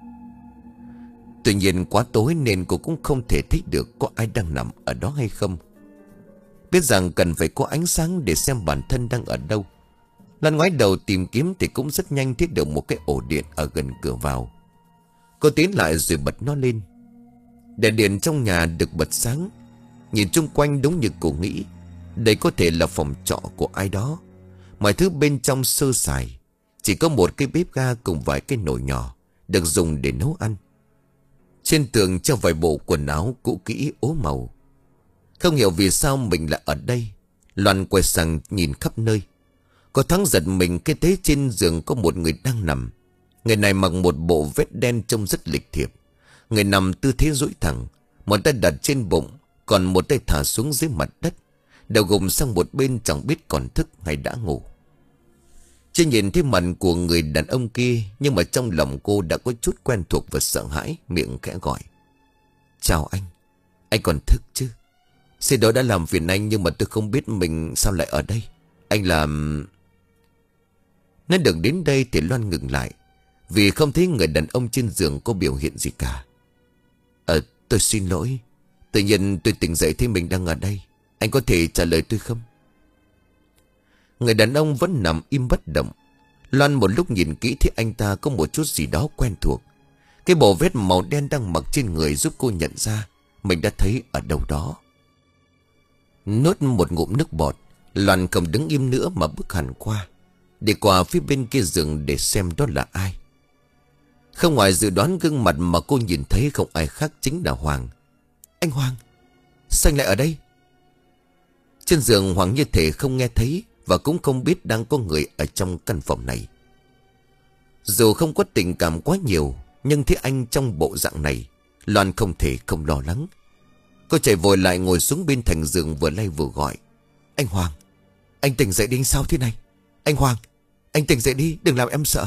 Tuy nhiên quá tối nên cô cũng không thể thấy được có ai đang nằm ở đó hay không. Biết rằng cần phải có ánh sáng để xem bản thân đang ở đâu, Loan ngoái đầu tìm kiếm thì cũng rất nhanh thấy được một cái ổ điện ở gần cửa vào. Cô tiến lại rồi bật nó lên. Đèn điện trong nhà được bật sáng. Nhìn chung quanh đúng như cô nghĩ, đây có thể là phòng trọ của ai đó. Mọi thứ bên trong sơ sài, chỉ có một cái bếp ga cùng vài cái nồi nhỏ được dùng để nấu ăn. Trên tường treo vài bộ quần áo cũ kỹ ố màu. Không hiểu vì sao mình lại ở đây, Loan quay sang nhìn khắp nơi. Cô thoáng giật mình khi thấy trên giường có một người đang nằm. Người này mặc một bộ vest đen trông rất lịch thiệp. Người nằm tư thế duỗi thẳng, một tay đặt trên bụng, còn một tay thả xuống dưới mặt đất, đầu gục sang một bên chẳng biết còn thức hay đã ngủ. Chưa nhìn thấy mặt của người đàn ông kia, nhưng mà trong lòng cô đã có chút quen thuộc và sợ hãi, miệng khẽ gọi: Chào anh, anh còn thức chứ? Xin lỗi đã làm phiền anh, nhưng mà tôi không biết mình sao lại ở đây. Anh làm... Nói được đến đây thì Loan ngừng lại, vì không thấy người đàn ông trên giường có biểu hiện gì cả. Ờ, tôi xin lỗi. Tự nhiên tôi tỉnh dậy thấy mình đang ở đây. Anh có thể trả lời tôi không? Người đàn ông vẫn nằm im bất động. Loan một lúc nhìn kỹ thì anh ta có một chút gì đó quen thuộc. Cái bộ vest màu đen đang mặc trên người giúp cô nhận ra mình đã thấy ở đâu đó. Nuốt một ngụm nước bọt, Loan không đứng im nữa mà bước hẳn qua, đi qua phía bên kia giường để xem đó là ai. Không ngoài dự đoán, gương mặt mà cô nhìn thấy không ai khác chính là Hoàng. Anh Hoàng, sao anh lại ở đây? Trên giường Hoàng như thể không nghe thấy và cũng không biết đang có người ở trong căn phòng này. Dù không có tình cảm quá nhiều, nhưng thấy anh trong bộ dạng này, Loan không thể không lo lắng. Cô chạy vội lại ngồi xuống bên thành giường, vừa lay vừa gọi: Anh Hoàng, anh tỉnh dậy đi, anh sao thế này? Anh Hoàng, anh tỉnh dậy đi, đừng làm em sợ.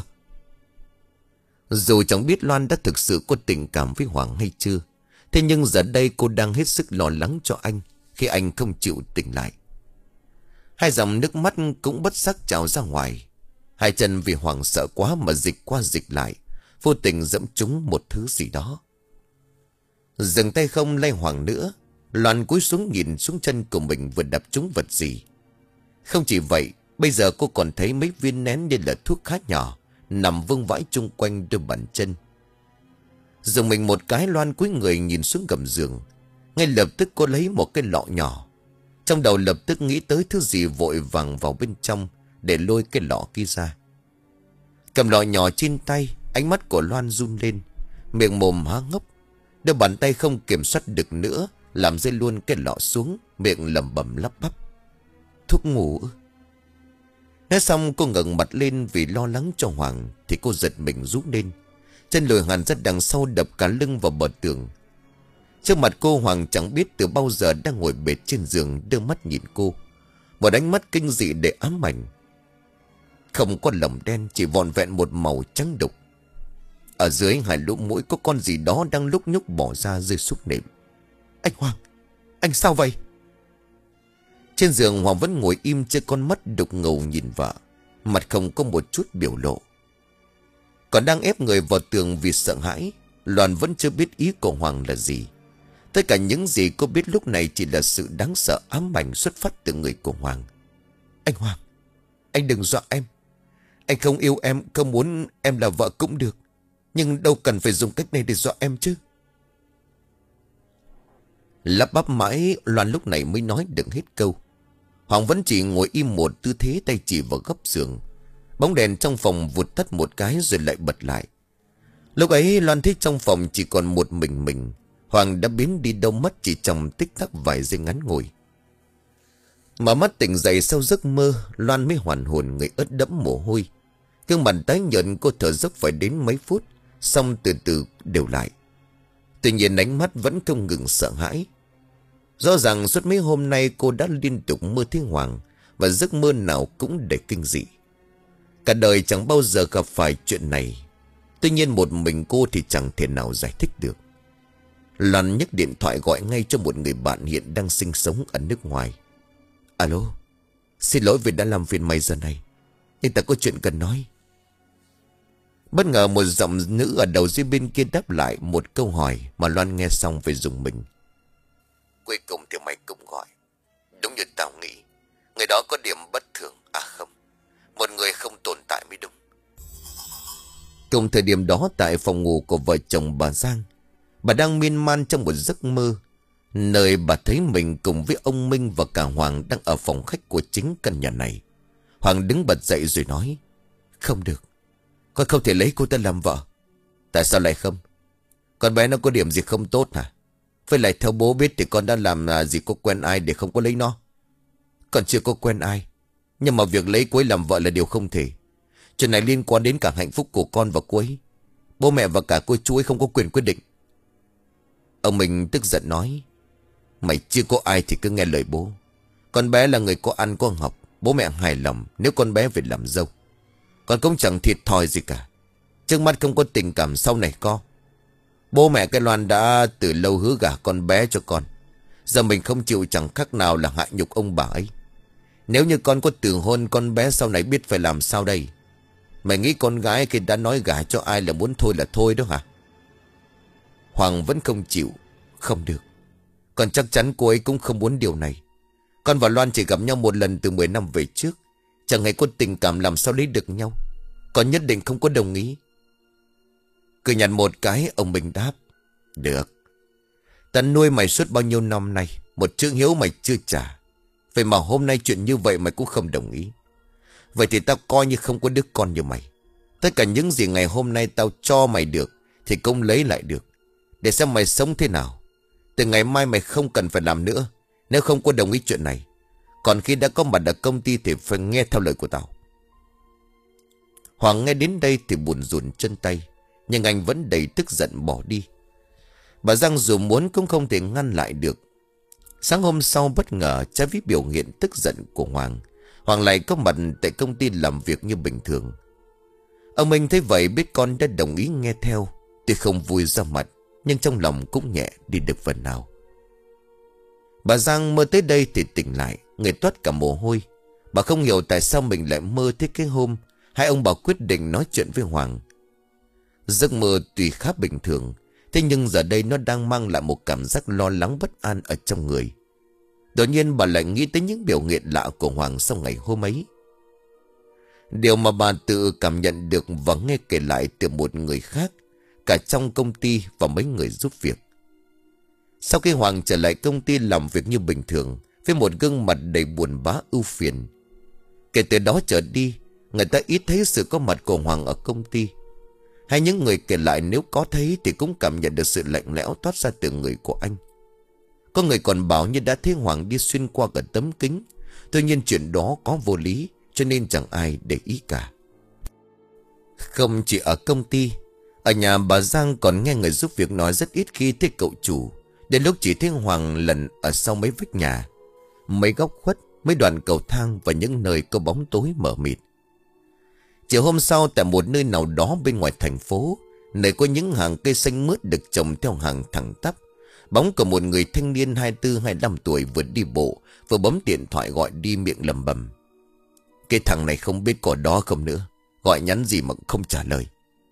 Dù chẳng biết Loan đã thực sự có tình cảm với Hoàng hay chưa, thế nhưng giờ đây cô đang hết sức lo lắng cho anh khi anh không chịu tỉnh lại. Hai dòng nước mắt cũng bất giác trào ra ngoài. Hai chân vì Hoàng sợ quá mà dịch qua dịch lại, vô tình dẫm trúng một thứ gì đó. Dừng tay không lay Hoàng nữa, Loan cúi xuống nhìn xuống chân của mình vừa đập trúng vật gì. Không chỉ vậy, bây giờ cô còn thấy mấy viên nén như là thuốc khá nhỏ nằm vương vãi chung quanh đôi bàn chân. Dùng mình một cái, Loan cúi người nhìn xuống gầm giường. Ngay lập tức cô lấy một cái lọ nhỏ. Trong đầu lập tức nghĩ tới thứ gì, vội vàng vào bên trong để lôi cái lọ kia ra. Cầm lọ nhỏ trên tay, ánh mắt của Loan run lên, miệng mồm há ngốc. Đôi bàn tay không kiểm soát được nữa, làm rơi luôn cái lọ xuống, miệng lẩm bẩm lắp bắp: Thuốc ngủ. Nói xong cô ngẩng mặt lên vì lo lắng cho Hoàng, thì cô giật mình rú lên. Chân lùi hẳn ra đằng sau, đập cả lưng vào bờ tường. Trước mặt cô, Hoàng chẳng biết từ bao giờ đang ngồi bệt trên giường, đưa mắt nhìn cô, một ánh mắt kinh dị để ám ảnh. Không có lồng đen, chỉ vòn vẹn một màu trắng đục. Ở dưới hai lỗ mũi có con gì đó đang lúc nhúc bỏ ra rơi xuống nệm. Anh Hoàng, anh sao vậy? Trên giường Hoàng vẫn ngồi im, trên con mắt đục ngầu nhìn vợ, mặt không có một chút biểu lộ. Còn đang ép người vào tường vì sợ hãi, Loan vẫn chưa biết ý của Hoàng là gì. Tất cả những gì cô biết lúc này chỉ là sự đáng sợ ám ảnh xuất phát từ người của Hoàng. Anh Hoàng, anh đừng dọa em. Anh không yêu em, không muốn em là vợ cũng được, nhưng đâu cần phải dùng cách này để dọa em chứ. Lắp bắp mãi, Loan lúc này mới nói được hết câu. Hoàng vẫn chỉ ngồi im một tư thế, tay chỉ vào góc giường. Bóng đèn trong phòng vụt tắt một cái rồi lại bật lại. Lúc ấy Loan thấy trong phòng chỉ còn một mình mình. Hoàng đã biến đi đâu mất chỉ trong tích tắc vài giây ngắn ngủi. Mở mắt tỉnh dậy sau giấc mơ, Loan mới hoàn hồn, người ướt đẫm mồ hôi. Gương mặt tái nhợt, cô thở dốc phải đến mấy phút, xong từ từ đều lại. Tuy nhiên ánh mắt vẫn không ngừng sợ hãi. Rõ ràng suốt mấy hôm nay cô đã liên tục mơ thấy Hoàng, và giấc mơ nào cũng đầy kinh dị. Cả đời chẳng bao giờ gặp phải chuyện này. Tuy nhiên một mình cô thì chẳng thể nào giải thích được. Loan nhấc điện thoại gọi ngay cho một người bạn hiện đang sinh sống ở nước ngoài. Alo, xin lỗi vì đã làm phiền mày giờ này, nhưng ta có chuyện cần nói. Bất ngờ một giọng nữ ở đầu dây bên kia đáp lại một câu hỏi mà Loan nghe xong phải rùng mình. Cuối cùng thì mày cũng gọi. Đúng như tao nghĩ, người đó có điểm bất thường. À không, một người không tồn tại mới đúng. Cùng thời điểm đó, tại phòng ngủ của vợ chồng bà Giang, bà đang miên man trong một giấc mơ, nơi bà thấy mình cùng với ông Minh và cả Hoàng đang ở phòng khách của chính căn nhà này. Hoàng đứng bật dậy rồi nói: Không được, con không thể lấy cô ta làm vợ. Tại sao lại không? Con bé nó có điểm gì không tốt hả? Với lại theo bố biết thì con đã làm gì có quen ai để không có lấy nó? Con chưa có quen ai, nhưng mà việc lấy cô ấy làm vợ là điều không thể. Chuyện này liên quan đến cả hạnh phúc của con và cô ấy. Bố mẹ và cả cô chú ấy không có quyền quyết định. Ông Minh tức giận nói: Mày chưa có ai thì cứ nghe lời bố. Con bé là người có ăn có học, bố mẹ hài lòng nếu con bé về làm dâu. Con cũng chẳng thiệt thòi gì cả. Trước mắt không có tình cảm, sau này có. Bố mẹ cái Loan đã từ lâu hứa gả con bé cho con. Giờ mình không chịu chẳng khác nào là hạ nhục ông bà ấy. Nếu như con có từ hôn, con bé sau này biết phải làm sao đây? Mày nghĩ con gái khi đã nói gả cho ai là muốn thôi là thôi đó hả? Hoàng vẫn không chịu. Không được, con chắc chắn cô ấy cũng không muốn điều này. Con và Loan chỉ gặp nhau một lần từ mười năm về trước. Chẳng hề có tình cảm, làm sao lấy được nhau? Con nhất định không có đồng ý. Cười nhạt một cái, ông Bình đáp: Được. Ta nuôi mày suốt bao nhiêu năm nay, một chữ hiếu mày chưa trả. Vậy mà hôm nay chuyện như vậy mày cũng không đồng ý. Vậy thì tao coi như không có đứa con như mày. Tất cả những gì ngày hôm nay tao cho mày được thì cũng lấy lại được, để xem mày sống thế nào. Từ ngày mai mày không cần phải làm nữa, nếu không có đồng ý chuyện này. Còn khi đã có mặt ở công ty thì phải nghe theo lời của tao. Hoàng nghe đến đây thì buồn rùn chân tay, nhưng anh vẫn đầy tức giận bỏ đi. Bà Giang dù muốn cũng không thể ngăn lại được. Sáng hôm sau bất ngờ, trái với biểu hiện tức giận của Hoàng, Hoàng lại có mặt tại công ty làm việc như bình thường. Ông Minh thấy vậy biết con đã đồng ý nghe theo, tuy không vui ra mặt, nhưng trong lòng cũng nhẹ đi được phần nào. Bà Giang mơ tới đây thì tỉnh lại, người toát cả mồ hôi. Bà không hiểu tại sao mình lại mơ tới cái hôm hai ông bà quyết định nói chuyện với Hoàng. Giấc mơ tuy khá bình thường, thế nhưng giờ đây nó đang mang lại một cảm giác lo lắng bất an ở trong người. Đột nhiên bà lại nghĩ tới những biểu hiện lạ của Hoàng sau ngày hôm ấy. Điều mà bà tự cảm nhận được và nghe kể lại từ một người khác, cả trong công ty và mấy người giúp việc. Sau khi Hoàng trở lại công ty làm việc như bình thường, với một gương mặt đầy buồn bã ưu phiền. Kể từ đó trở đi, người ta ít thấy sự có mặt của Hoàng ở công ty. Hay những người kể lại nếu có thấy thì cũng cảm nhận được sự lạnh lẽo toát ra từ người của anh. Có người còn bảo như đã thấy Hoàng đi xuyên qua cả tấm kính. Tuy nhiên chuyện đó có vô lý, cho nên chẳng ai để ý cả. Không chỉ ở công ty, ở nhà bà Giang còn nghe người giúp việc nói rất ít khi thấy cậu chủ. Đến lúc chỉ thấy Hoàng lần ở sau mấy vách nhà, mấy góc khuất, mấy đoạn cầu thang và những nơi có bóng tối mờ mịt. Chiều hôm sau, tại một nơi nào đó bên ngoài thành phố, nơi có những hàng cây xanh mướt được trồng theo hàng thẳng tắp, bóng của một người thanh niên hai mươi tư hai mươi lăm tuổi vừa đi bộ vừa bấm điện thoại gọi đi, miệng lẩm bẩm: cái thằng này không biết có đó không nữa, gọi nhắn gì mà không trả lời.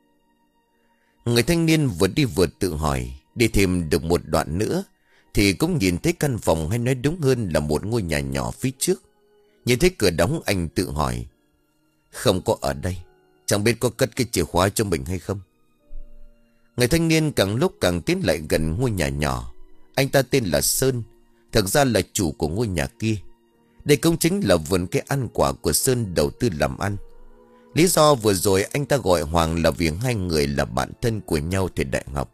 Người thanh niên vừa đi vừa tự hỏi. Đi thêm được một đoạn nữa thì cũng nhìn thấy căn phòng, hay nói đúng hơn là một ngôi nhà nhỏ phía trước. Nhìn thấy cửa đóng, anh tự hỏi: không có ở đây, chẳng biết có cất cái chìa khóa cho mình hay không. Người thanh niên càng lúc càng tiến lại gần ngôi nhà nhỏ. Anh ta tên là Sơn, thực ra là chủ của ngôi nhà kia. Đây cũng chính là vườn cây ăn quả của Sơn đầu tư làm ăn. Lý do vừa rồi anh ta gọi Hoàng là vì hai người là bạn thân của nhau từ đại học.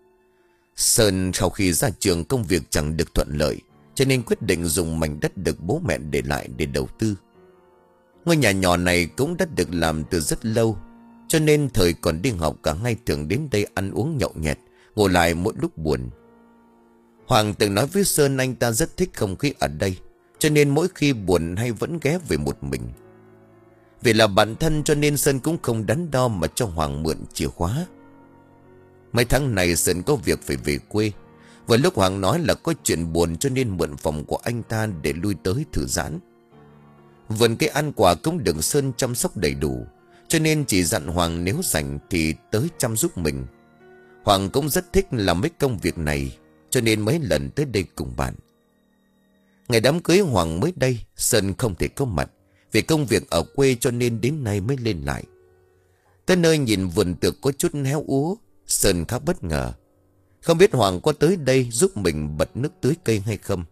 Sơn sau khi ra trường công việc chẳng được thuận lợi, cho nên quyết định dùng mảnh đất được bố mẹ để lại để đầu tư. Ngôi nhà nhỏ này cũng đã được làm từ rất lâu, cho nên thời còn đi học cả hai thường đến đây ăn uống nhậu nhẹt, ngồi lại mỗi lúc buồn. Hoàng từng nói với Sơn anh ta rất thích không khí ở đây, cho nên mỗi khi buồn hay vẫn ghé về một mình. Vì là bạn thân cho nên Sơn cũng không đắn đo mà cho Hoàng mượn chìa khóa. Mấy tháng này Sơn có việc phải về quê. Vừa lúc Hoàng nói là có chuyện buồn cho nên mượn phòng của anh ta để lui tới thư giãn. Vườn cây ăn quả cũng được Sơn chăm sóc đầy đủ, cho nên chỉ dặn Hoàng nếu rảnh thì tới chăm giúp mình. Hoàng cũng rất thích làm mấy công việc này, cho nên mấy lần tới đây cùng bạn. Ngày đám cưới Hoàng mới đây, Sơn không thể có mặt vì công việc ở quê, cho nên đến nay mới lên lại. Tới nơi nhìn vườn tược có chút héo úa, Sơn khá bất ngờ. Không biết Hoàng có tới đây giúp mình bật nước tưới cây hay không.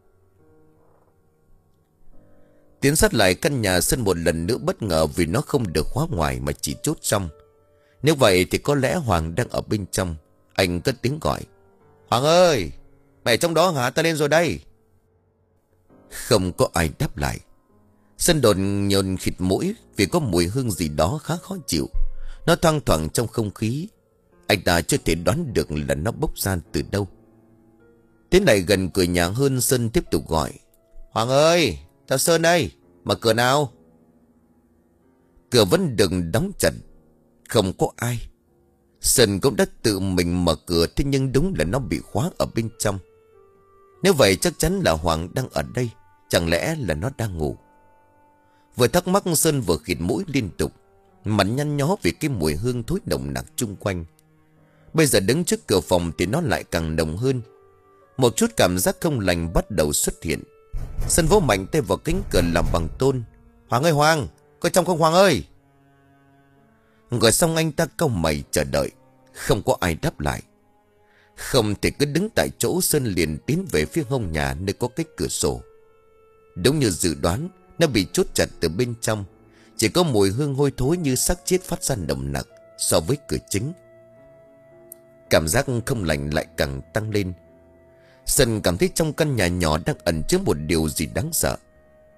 Tiến sát lại căn nhà, Sơn một lần nữa bất ngờ vì nó không được khóa ngoài mà chỉ chốt trong. Nếu vậy thì có lẽ Hoàng đang ở bên trong. Anh cất tiếng gọi: Hoàng ơi, mày trong đó hả? Ta lên rồi đây. Không có ai đáp lại. Sơn đột nhồn khịt mũi vì có mùi hương gì đó khá khó chịu. Nó thoang thoảng trong không khí. Anh ta chưa thể đoán được là nó bốc ra từ đâu. Tiến lại gần cửa nhà hơn, Sơn tiếp tục gọi: Hoàng ơi, tao Sơn đây, mở cửa nào. Cửa vẫn đừng đóng chặt, không có ai. Sơn cũng đã tự mình mở cửa, thế nhưng đúng là nó bị khóa ở bên trong. Nếu vậy chắc chắn là Hoàng đang ở đây. Chẳng lẽ là nó đang ngủ? Vừa thắc mắc, Sơn vừa khịt mũi liên tục, mặt nhăn nhó vì cái mùi hương thối nồng nặc chung quanh. Bây giờ đứng trước cửa phòng thì nó lại càng nồng hơn. Một chút cảm giác không lành bắt đầu xuất hiện. Sơn vỗ mạnh tay vào cánh cửa làm bằng tôn: Hoàng ơi Hoàng, có trong không Hoàng ơi? Gọi xong anh ta cau mày chờ đợi. Không có ai đáp lại. Không thể cứ đứng tại chỗ, Sơn liền tiến về phía hông nhà nơi có cái cửa sổ. Đúng như dự đoán, nó bị chốt chặt từ bên trong. Chỉ có mùi hương hôi thối như xác chết phát ra nồng nặc so với cửa chính. Cảm giác không lành lại càng tăng lên. Sơn cảm thấy trong căn nhà nhỏ đang ẩn chứa một điều gì đáng sợ.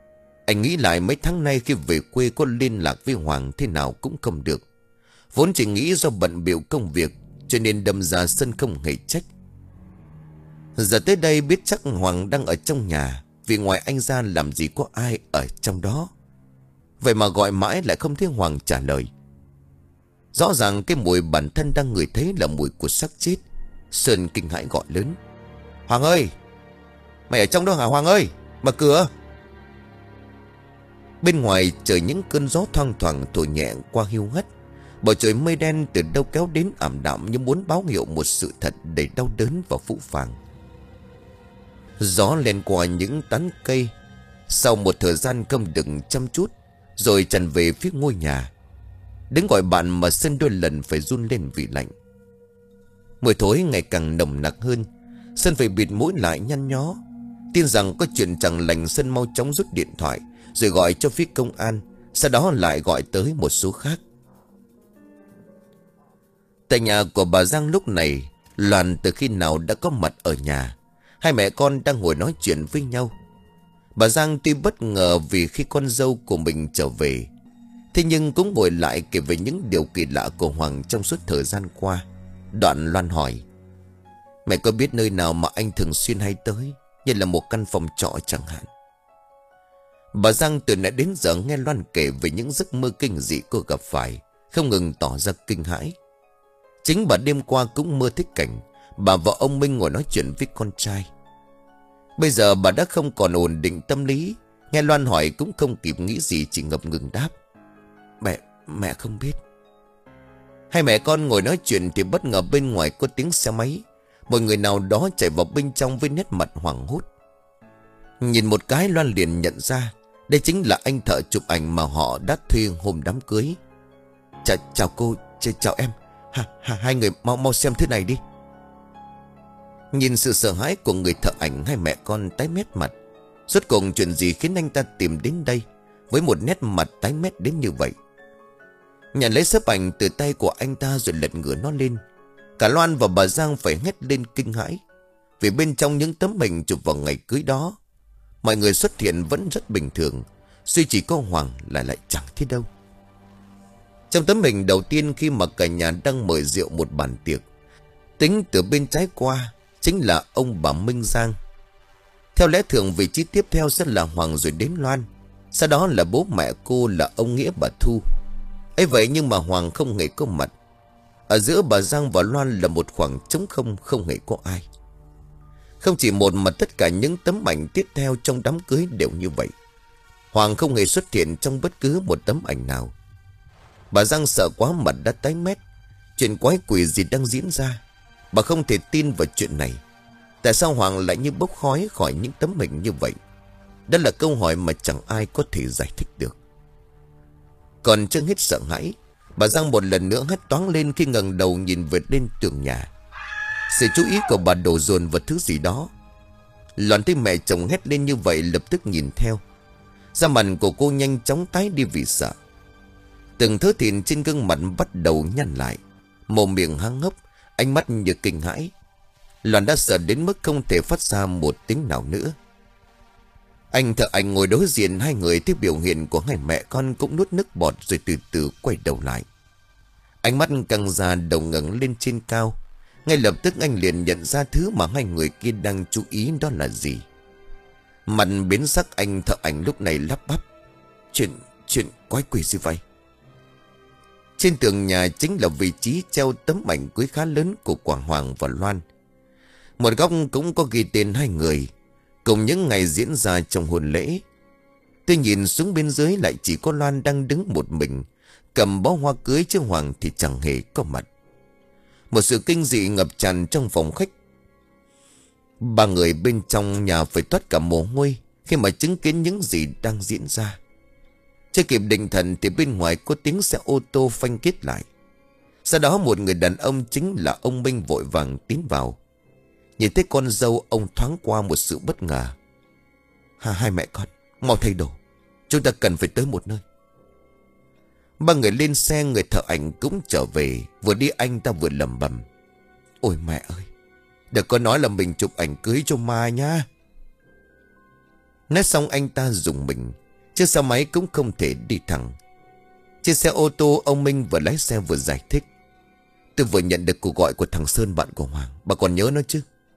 Anh nghĩ lại mấy tháng nay khi về quê có liên lạc với Hoàng thế nào cũng không được. Vốn chỉ nghĩ do bận bịu công việc cho nên đâm ra sân không hề trách. Giờ tới đây biết chắc Hoàng đang ở trong nhà, vì ngoài anh ra làm gì có ai ở trong đó. Vậy mà gọi mãi lại không thấy Hoàng trả lời. Rõ ràng cái mùi bản thân đang ngửi thấy là mùi của xác chết. Sơn kinh hãi gọi lớn: Hoàng ơi! Mày ở trong đó hả Hoàng ơi? Mở cửa! Bên ngoài trời những cơn gió thoang thoảng thổi nhẹ qua hiu hắt. Bầu trời mây đen từ đâu kéo đến ảm đạm như muốn báo hiệu một sự thật đầy đau đớn và phũ phàng. Gió len qua những tán cây. Sau một thời gian không đừng chăm chút, rồi tràn về phía ngôi nhà. Đứng gọi bạn mà Sơn đôi lần phải run lên vì lạnh. Mùi thối ngày càng nồng nặc hơn. Sơn phải bịt mũi lại nhăn nhó. Tin rằng có chuyện chẳng lành, Sơn mau chóng rút điện thoại rồi gọi cho phía công an. Sau đó lại gọi tới một số khác. Tại nhà của bà Giang lúc này, Loan từ khi nào đã có mặt ở nhà. Hai mẹ con đang ngồi nói chuyện với nhau. Bà Giang tuy bất ngờ vì khi con dâu của mình trở về, thế nhưng cũng ngồi lại kể về những điều kỳ lạ của Hoàng trong suốt thời gian qua. Đoạn Loan hỏi: Mẹ có biết nơi nào mà anh thường xuyên hay tới, như là một căn phòng trọ chẳng hạn? Bà Giang từ nãy đến giờ nghe Loan kể về những giấc mơ kinh dị cô gặp phải, không ngừng tỏ ra kinh hãi. Chính bà đêm qua cũng mơ thấy cảnh bà và ông Minh ngồi nói chuyện với con trai. Bây giờ bà đã không còn ổn định tâm lý, nghe Loan hỏi cũng không kịp nghĩ gì, chỉ ngập ngừng đáp: Mẹ, mẹ không biết. Hai mẹ con ngồi nói chuyện thì bất ngờ bên ngoài có tiếng xe máy. Một người nào đó chạy vào bên trong với nét mặt hoảng hốt. Nhìn một cái Loan liền nhận ra đây chính là anh thợ chụp ảnh mà họ đã thuê hôm đám cưới. Chà, chào cô, ch chào em. Ha, ha, hai người mau mau xem thứ này đi. Nhìn sự sợ hãi của người thợ ảnh, hai mẹ con tái mét mặt. Rốt cuộc chuyện gì khiến anh ta tìm đến đây với một nét mặt tái mét đến như vậy? Nhận lấy sấp ảnh từ tay của anh ta rồi lật ngửa nó lên. Cả Loan và bà Giang phải hét lên kinh hãi, vì bên trong những tấm hình chụp vào ngày cưới đó, mọi người xuất hiện vẫn rất bình thường, duy chỉ có Hoàng lại lại chẳng thấy đâu. Trong tấm hình đầu tiên, khi mà cả nhà đang mời rượu một bàn tiệc, tính từ bên trái qua chính là ông bà Minh Giang. Theo lẽ thường vị trí tiếp theo sẽ là Hoàng rồi đến Loan, sau đó là bố mẹ cô là ông Nghĩa bà Thu. Ấy vậy nhưng mà Hoàng không hề có mặt. Ở giữa bà Giang và Loan là một khoảng trống không, không hề có ai. Không chỉ một mà tất cả những tấm ảnh tiếp theo trong đám cưới đều như vậy. Hoàng không hề xuất hiện trong bất cứ một tấm ảnh nào. Bà Giang sợ quá, mặt đã tái mét. Chuyện quái quỷ gì đang diễn ra? Bà không thể tin vào chuyện này. Tại sao Hoàng lại như bốc khói khỏi những tấm hình như vậy? Đó là câu hỏi mà chẳng ai có thể giải thích được. Còn chưa hết sợ hãi, bà Giang một lần nữa hét toáng lên khi ngẩng đầu nhìn về lên tường nhà. Sự chú ý của bà đổ dồn vào thứ gì đó. Loan thấy mẹ chồng hét lên như vậy lập tức nhìn theo. Da mặt của cô nhanh chóng tái đi vì sợ. Từng thớ thịt trên gương mặt bắt đầu nhăn lại, mồm miệng há hốc, ánh mắt như kinh hãi. Loan đã sợ đến mức không thể phát ra một tiếng nào nữa. Anh thợ ảnh ngồi đối diện hai người thấy biểu hiện của hai mẹ con cũng nuốt nước bọt rồi từ từ quay đầu lại. Ánh mắt căng ra, đầu ngẩng lên trên cao. Ngay lập tức anh liền nhận ra thứ mà hai người kia đang chú ý đó là gì. Mặt biến sắc, anh thợ ảnh lúc này lắp bắp: Chuyện, chuyện quái quỷ gì vậy? Trên tường nhà chính là vị trí treo tấm ảnh cưới khá lớn của Quảng Hoàng và Loan. Một góc cũng có ghi tên hai người, cùng những ngày diễn ra trong hôn lễ. Tôi nhìn xuống bên dưới lại chỉ có Loan đang đứng một mình, cầm bó hoa cưới, chứ Hoàng thì chẳng hề có mặt. Một sự kinh dị ngập tràn trong phòng khách. Ba người bên trong nhà phải toát cả mồ hôi khi mà chứng kiến những gì đang diễn ra. Chưa kịp định thần thì bên ngoài có tiếng xe ô tô phanh kết lại. Sau đó một người đàn ông, chính là ông Minh, vội vàng tiến vào. Nhìn thấy con dâu, ông thoáng qua một sự bất ngờ. Hà, hai mẹ con mau thay đồ, chúng ta cần phải tới một nơi. Ba người lên xe, người thợ ảnh cũng trở về. Vừa đi anh ta vừa lẩm bẩm: Ôi mẹ ơi, đừng có nói là mình chụp ảnh cưới cho ma nha. Nói xong anh ta dùng mình. Chiếc xe máy cũng không thể đi thẳng. Trên xe ô tô ông Minh vừa lái xe vừa giải thích: Tôi vừa nhận được cuộc gọi của thằng Sơn, bạn của Hoàng. Bà còn nhớ nó chứ?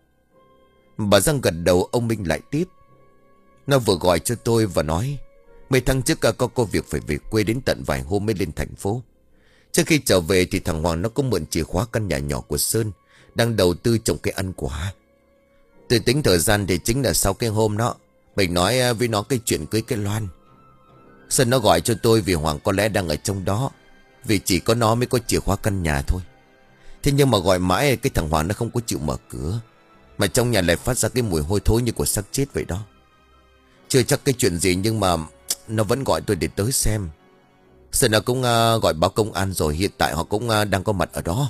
Bà Giang gật đầu. Ông Minh lại tiếp: Nó vừa gọi cho tôi và nói mấy tháng trước có có việc phải về quê, đến tận vài hôm mới lên thành phố. Trước khi trở về thì thằng Hoàng nó có mượn chìa khóa căn nhà nhỏ của Sơn, đang đầu tư trồng cây ăn quả. Tôi tính thời gian thì chính là sau cái hôm đó mình nói với nó cái chuyện cưới cái Loan. Sơn nó gọi cho tôi vì Hoàng có lẽ đang ở trong đó, vì chỉ có nó mới có chìa khóa căn nhà thôi. Thế nhưng mà gọi mãi cái thằng Hoàng nó không có chịu mở cửa, mà trong nhà lại phát ra cái mùi hôi thối như của xác chết vậy đó. Chưa chắc cái chuyện gì nhưng mà nó vẫn gọi tôi để tới xem. Sơn nó cũng uh, gọi báo công an rồi, hiện tại họ cũng uh, đang có mặt ở đó.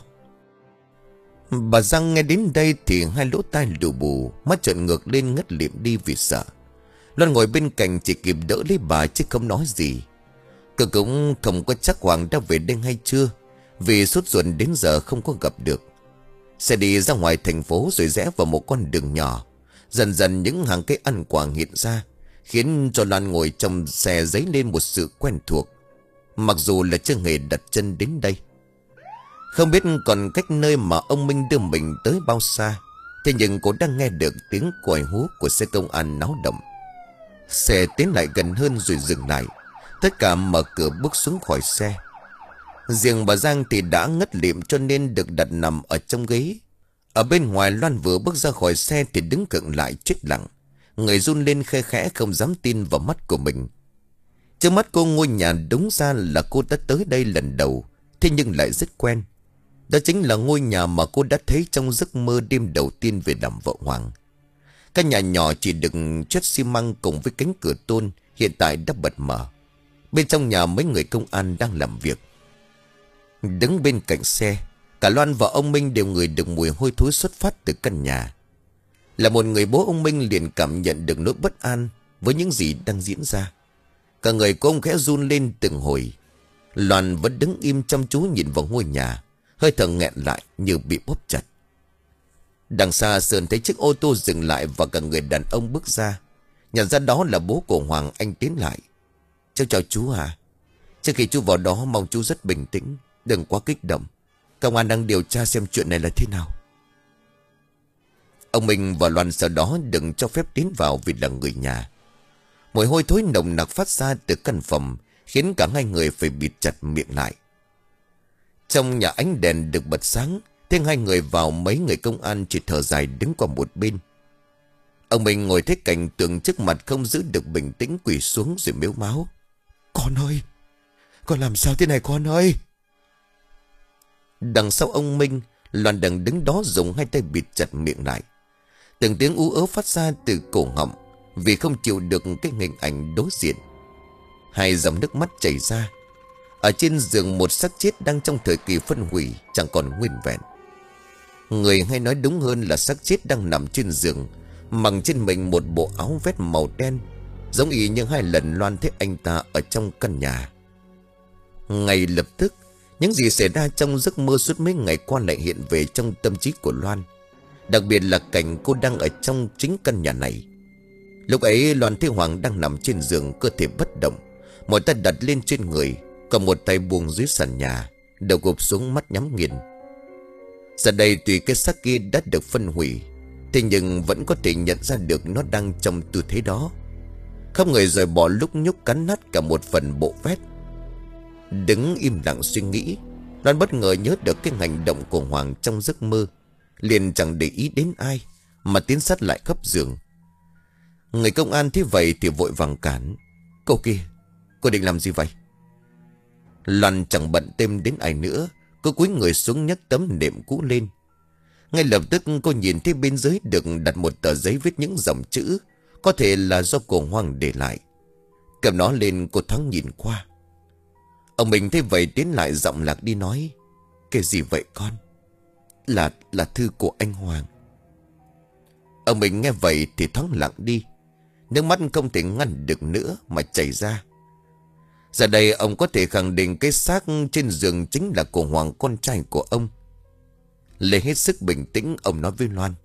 Bà Giang nghe đến đây thì hai lỗ tai lù bù, mắt trợn ngược lên ngất lịm đi vì sợ. Loan ngồi bên cạnh chỉ kịp đỡ lấy bà chứ không nói gì. Cô cũng không có chắc Hoàng đã về đây hay chưa, vì sốt ruột đến giờ không có gặp được. Xe đi ra ngoài thành phố rồi rẽ vào một con đường nhỏ. Dần dần những hàng cây ăn quả hiện ra, khiến cho Loan ngồi trong xe dấy lên một sự quen thuộc, mặc dù là chưa hề đặt chân đến đây. Không biết còn cách nơi mà ông Minh đưa mình tới bao xa, thế nhưng cô đang nghe được tiếng còi hú của xe công an náo động. Xe tiến lại gần hơn rồi dừng lại. Tất cả mở cửa bước xuống khỏi xe. Riêng bà Giang thì đã ngất lịm cho nên được đặt nằm ở trong ghế. Ở bên ngoài Loan vừa bước ra khỏi xe thì đứng cận lại chết lặng, người run lên khe khẽ không dám tin vào mắt của mình. Trước mắt cô ngôi nhà đúng ra là cô đã tới đây lần đầu, thế nhưng lại rất quen. Đó chính là ngôi nhà mà cô đã thấy trong giấc mơ đêm đầu tiên về làm vợ Hoàng. Căn nhà nhỏ chỉ được chất xi măng cùng với cánh cửa tôn hiện tại đã bật mở. Bên trong nhà mấy người công an đang làm việc. Đứng bên cạnh xe, cả Loan và ông Minh đều ngửi được mùi hôi thối xuất phát từ căn nhà. Là một người bố, ông Minh liền cảm nhận được nỗi bất an với những gì đang diễn ra. Cả người của ông khẽ run lên từng hồi. Loan vẫn đứng im chăm chú nhìn vào ngôi nhà, hơi thở nghẹn lại như bị bóp chặt. Đằng xa Sơn thấy chiếc ô tô dừng lại và cả người đàn ông bước ra. Nhận ra đó là bố của Hoàng, anh tiến lại: Cháu chào chú à. Trước khi chú vào đó mong chú rất bình tĩnh, đừng quá kích động. Công an đang điều tra xem chuyện này là thế nào. Ông Minh và Loan sau đó đừng cho phép tiến vào vì là người nhà. Mùi hôi thối nồng nặc phát ra từ căn phòng khiến cả hai người phải bịt chặt miệng lại. Trong nhà ánh đèn được bật sáng, thế hai người vào mấy người công an chỉ thở dài đứng qua một bên. Ông Minh ngồi thấy cảnh tượng trước mặt không giữ được bình tĩnh, quỳ xuống rồi mếu máo: Con ơi, con làm sao thế này con ơi? Đằng sau ông Minh, Loan đang đứng đó dùng hai tay bịt chặt miệng lại. Từng tiếng ú ớ phát ra từ cổ họng vì không chịu được cái hình ảnh đối diện. Hai dòng nước mắt chảy ra. Ở trên giường một xác chết đang trong thời kỳ phân hủy, chẳng còn nguyên vẹn. Người hay nói đúng hơn là xác chết đang nằm trên giường, mặc trên mình một bộ áo vest màu đen, giống y như hai lần Loan thấy anh ta ở trong căn nhà. Ngay lập tức, những gì xảy ra trong giấc mơ suốt mấy ngày qua lại hiện về trong tâm trí của Loan. Đặc biệt là cảnh cô đang ở trong chính căn nhà này. Lúc ấy Loan thấy Hoàng đang nằm trên giường, cơ thể bất động, một tay đặt lên trên người, còn một tay buông dưới sàn nhà, đầu gục xuống, mắt nhắm nghiền. Giờ đây tuy cái xác kia đã được phân hủy, thế nhưng vẫn có thể nhận ra được nó đang trong tư thế đó. Không người rời bỏ lúc nhúc cắn nát cả một phần bộ vest. Đứng im lặng suy nghĩ, Loan bất ngờ nhớ được cái hành động của Hoàng trong giấc mơ, liền chẳng để ý đến ai mà tiến sát lại góc giường. Người công an thấy vậy thì vội vàng cản: Cô kia, cô định làm gì vậy? Loan chẳng bận thêm đến ai nữa, cô cúi người xuống nhấc tấm nệm cũ lên. Ngay lập tức cô nhìn thấy bên dưới được đặt một tờ giấy viết những dòng chữ, có thể là do cô Hoàng để lại. Cầm nó lên, cô thoáng nhìn qua. Ông mình thấy vậy tiến lại giọng lạc đi nói: Cái gì vậy con? Là là thư của anh Hoàng. Ông mình nghe vậy thì thoáng lặng đi, nước mắt không thể ngăn được nữa mà chảy ra. Giờ đây ông có thể khẳng định cái xác trên giường chính là của Hoàng, con trai của ông. Lấy hết sức bình tĩnh, ông nói với Loan: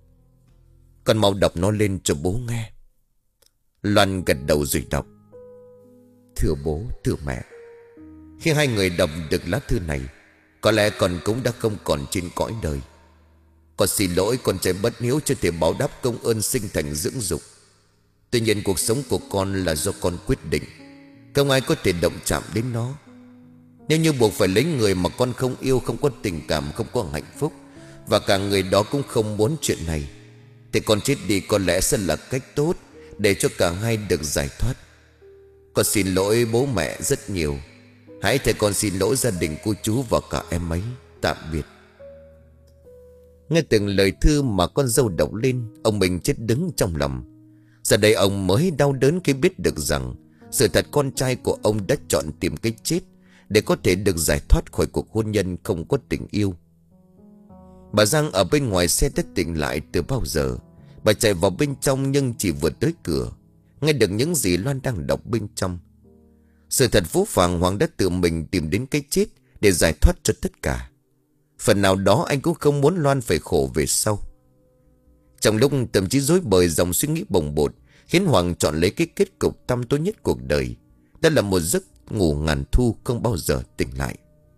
Con mau đọc nó lên cho bố nghe. Loan gật đầu rồi đọc: thưa bố, thưa mẹ. Khi hai người đọc được lá thư này, có lẽ con cũng đã không còn trên cõi đời. Con xin lỗi con trai bất hiếu, chưa thể báo đáp công ơn sinh thành dưỡng dục. Tuy nhiên cuộc sống của con là do con quyết định, không ai có thể động chạm đến nó. Nếu như buộc phải lấy người mà con không yêu, không có tình cảm, không có hạnh phúc, và cả người đó cũng không muốn chuyện này, thì con chết đi có lẽ sẽ là cách tốt để cho cả hai được giải thoát. Con xin lỗi bố mẹ rất nhiều. Hãy thầy con xin lỗi gia đình cô chú và cả em ấy. Tạm biệt. Nghe từng lời thư mà con dâu đọc lên, ông Minh chết đứng trong lòng. Giờ đây ông mới đau đớn khi biết được rằng sự thật con trai của ông đã chọn tìm cái chết để có thể được giải thoát khỏi cuộc hôn nhân không có tình yêu. Bà Giang ở bên ngoài xe đã tỉnh lại từ bao giờ. Bà chạy vào bên trong nhưng chỉ vừa tới cửa, nghe được những gì Loan đang đọc bên trong. Sự thật Phú Phàng Hoàng đã tự mình tìm đến cái chết để giải thoát cho tất cả. Phần nào đó anh cũng không muốn Loan phải khổ về sau. Trong lúc tâm trí rối bời dòng suy nghĩ bồng bột, khiến Hoàng chọn lấy cái kết cục tăm tối nhất cuộc đời. Đó là một giấc ngủ ngàn thu không bao giờ tỉnh lại.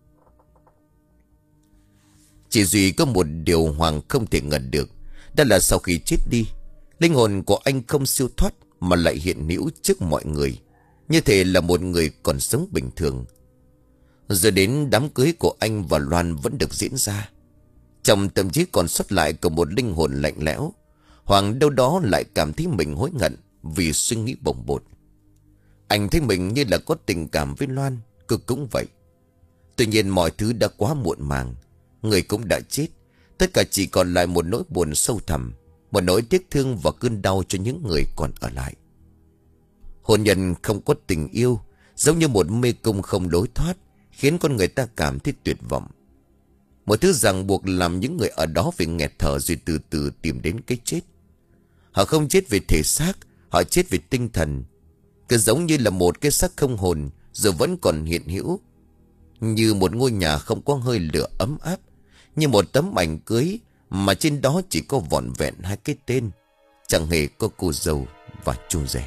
Chỉ duy có một điều Hoàng không thể ngờ được, đó là sau khi chết đi, linh hồn của anh không siêu thoát mà lại hiện hữu trước mọi người, như thể là một người còn sống bình thường. Rồi đến đám cưới của anh và Loan vẫn được diễn ra. Trong tâm trí còn sót lại của một linh hồn lạnh lẽo, Hoàng đâu đó lại cảm thấy mình hối hận vì suy nghĩ bồng bột. Anh thấy mình như là có tình cảm với Loan, cô cũng vậy. Tuy nhiên mọi thứ đã quá muộn màng. Người cũng đã chết, tất cả chỉ còn lại một nỗi buồn sâu thẳm, một nỗi tiếc thương và cơn đau cho những người còn ở lại. Hôn nhân không có tình yêu giống như một mê cung không lối thoát, khiến con người ta cảm thấy tuyệt vọng. Một thứ ràng buộc làm những người ở đó phải nghẹt thở rồi từ từ tìm đến cái chết. Họ không chết về thể xác, họ chết về tinh thần. Cứ giống như là một cái xác không hồn rồi vẫn còn hiện hữu, như một ngôi nhà không có hơi lửa ấm áp, như một tấm ảnh cưới mà trên đó chỉ có vỏn vẹn hai cái tên, chẳng hề có cô dâu và chú rể.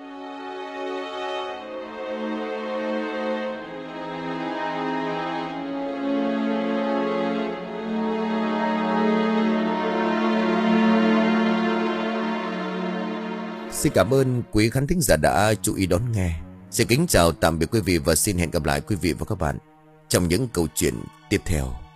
Xin cảm ơn quý khán thính giả đã chú ý đón nghe. Xin kính chào tạm biệt quý vị và xin hẹn gặp lại quý vị và các bạn trong những câu chuyện tiếp theo.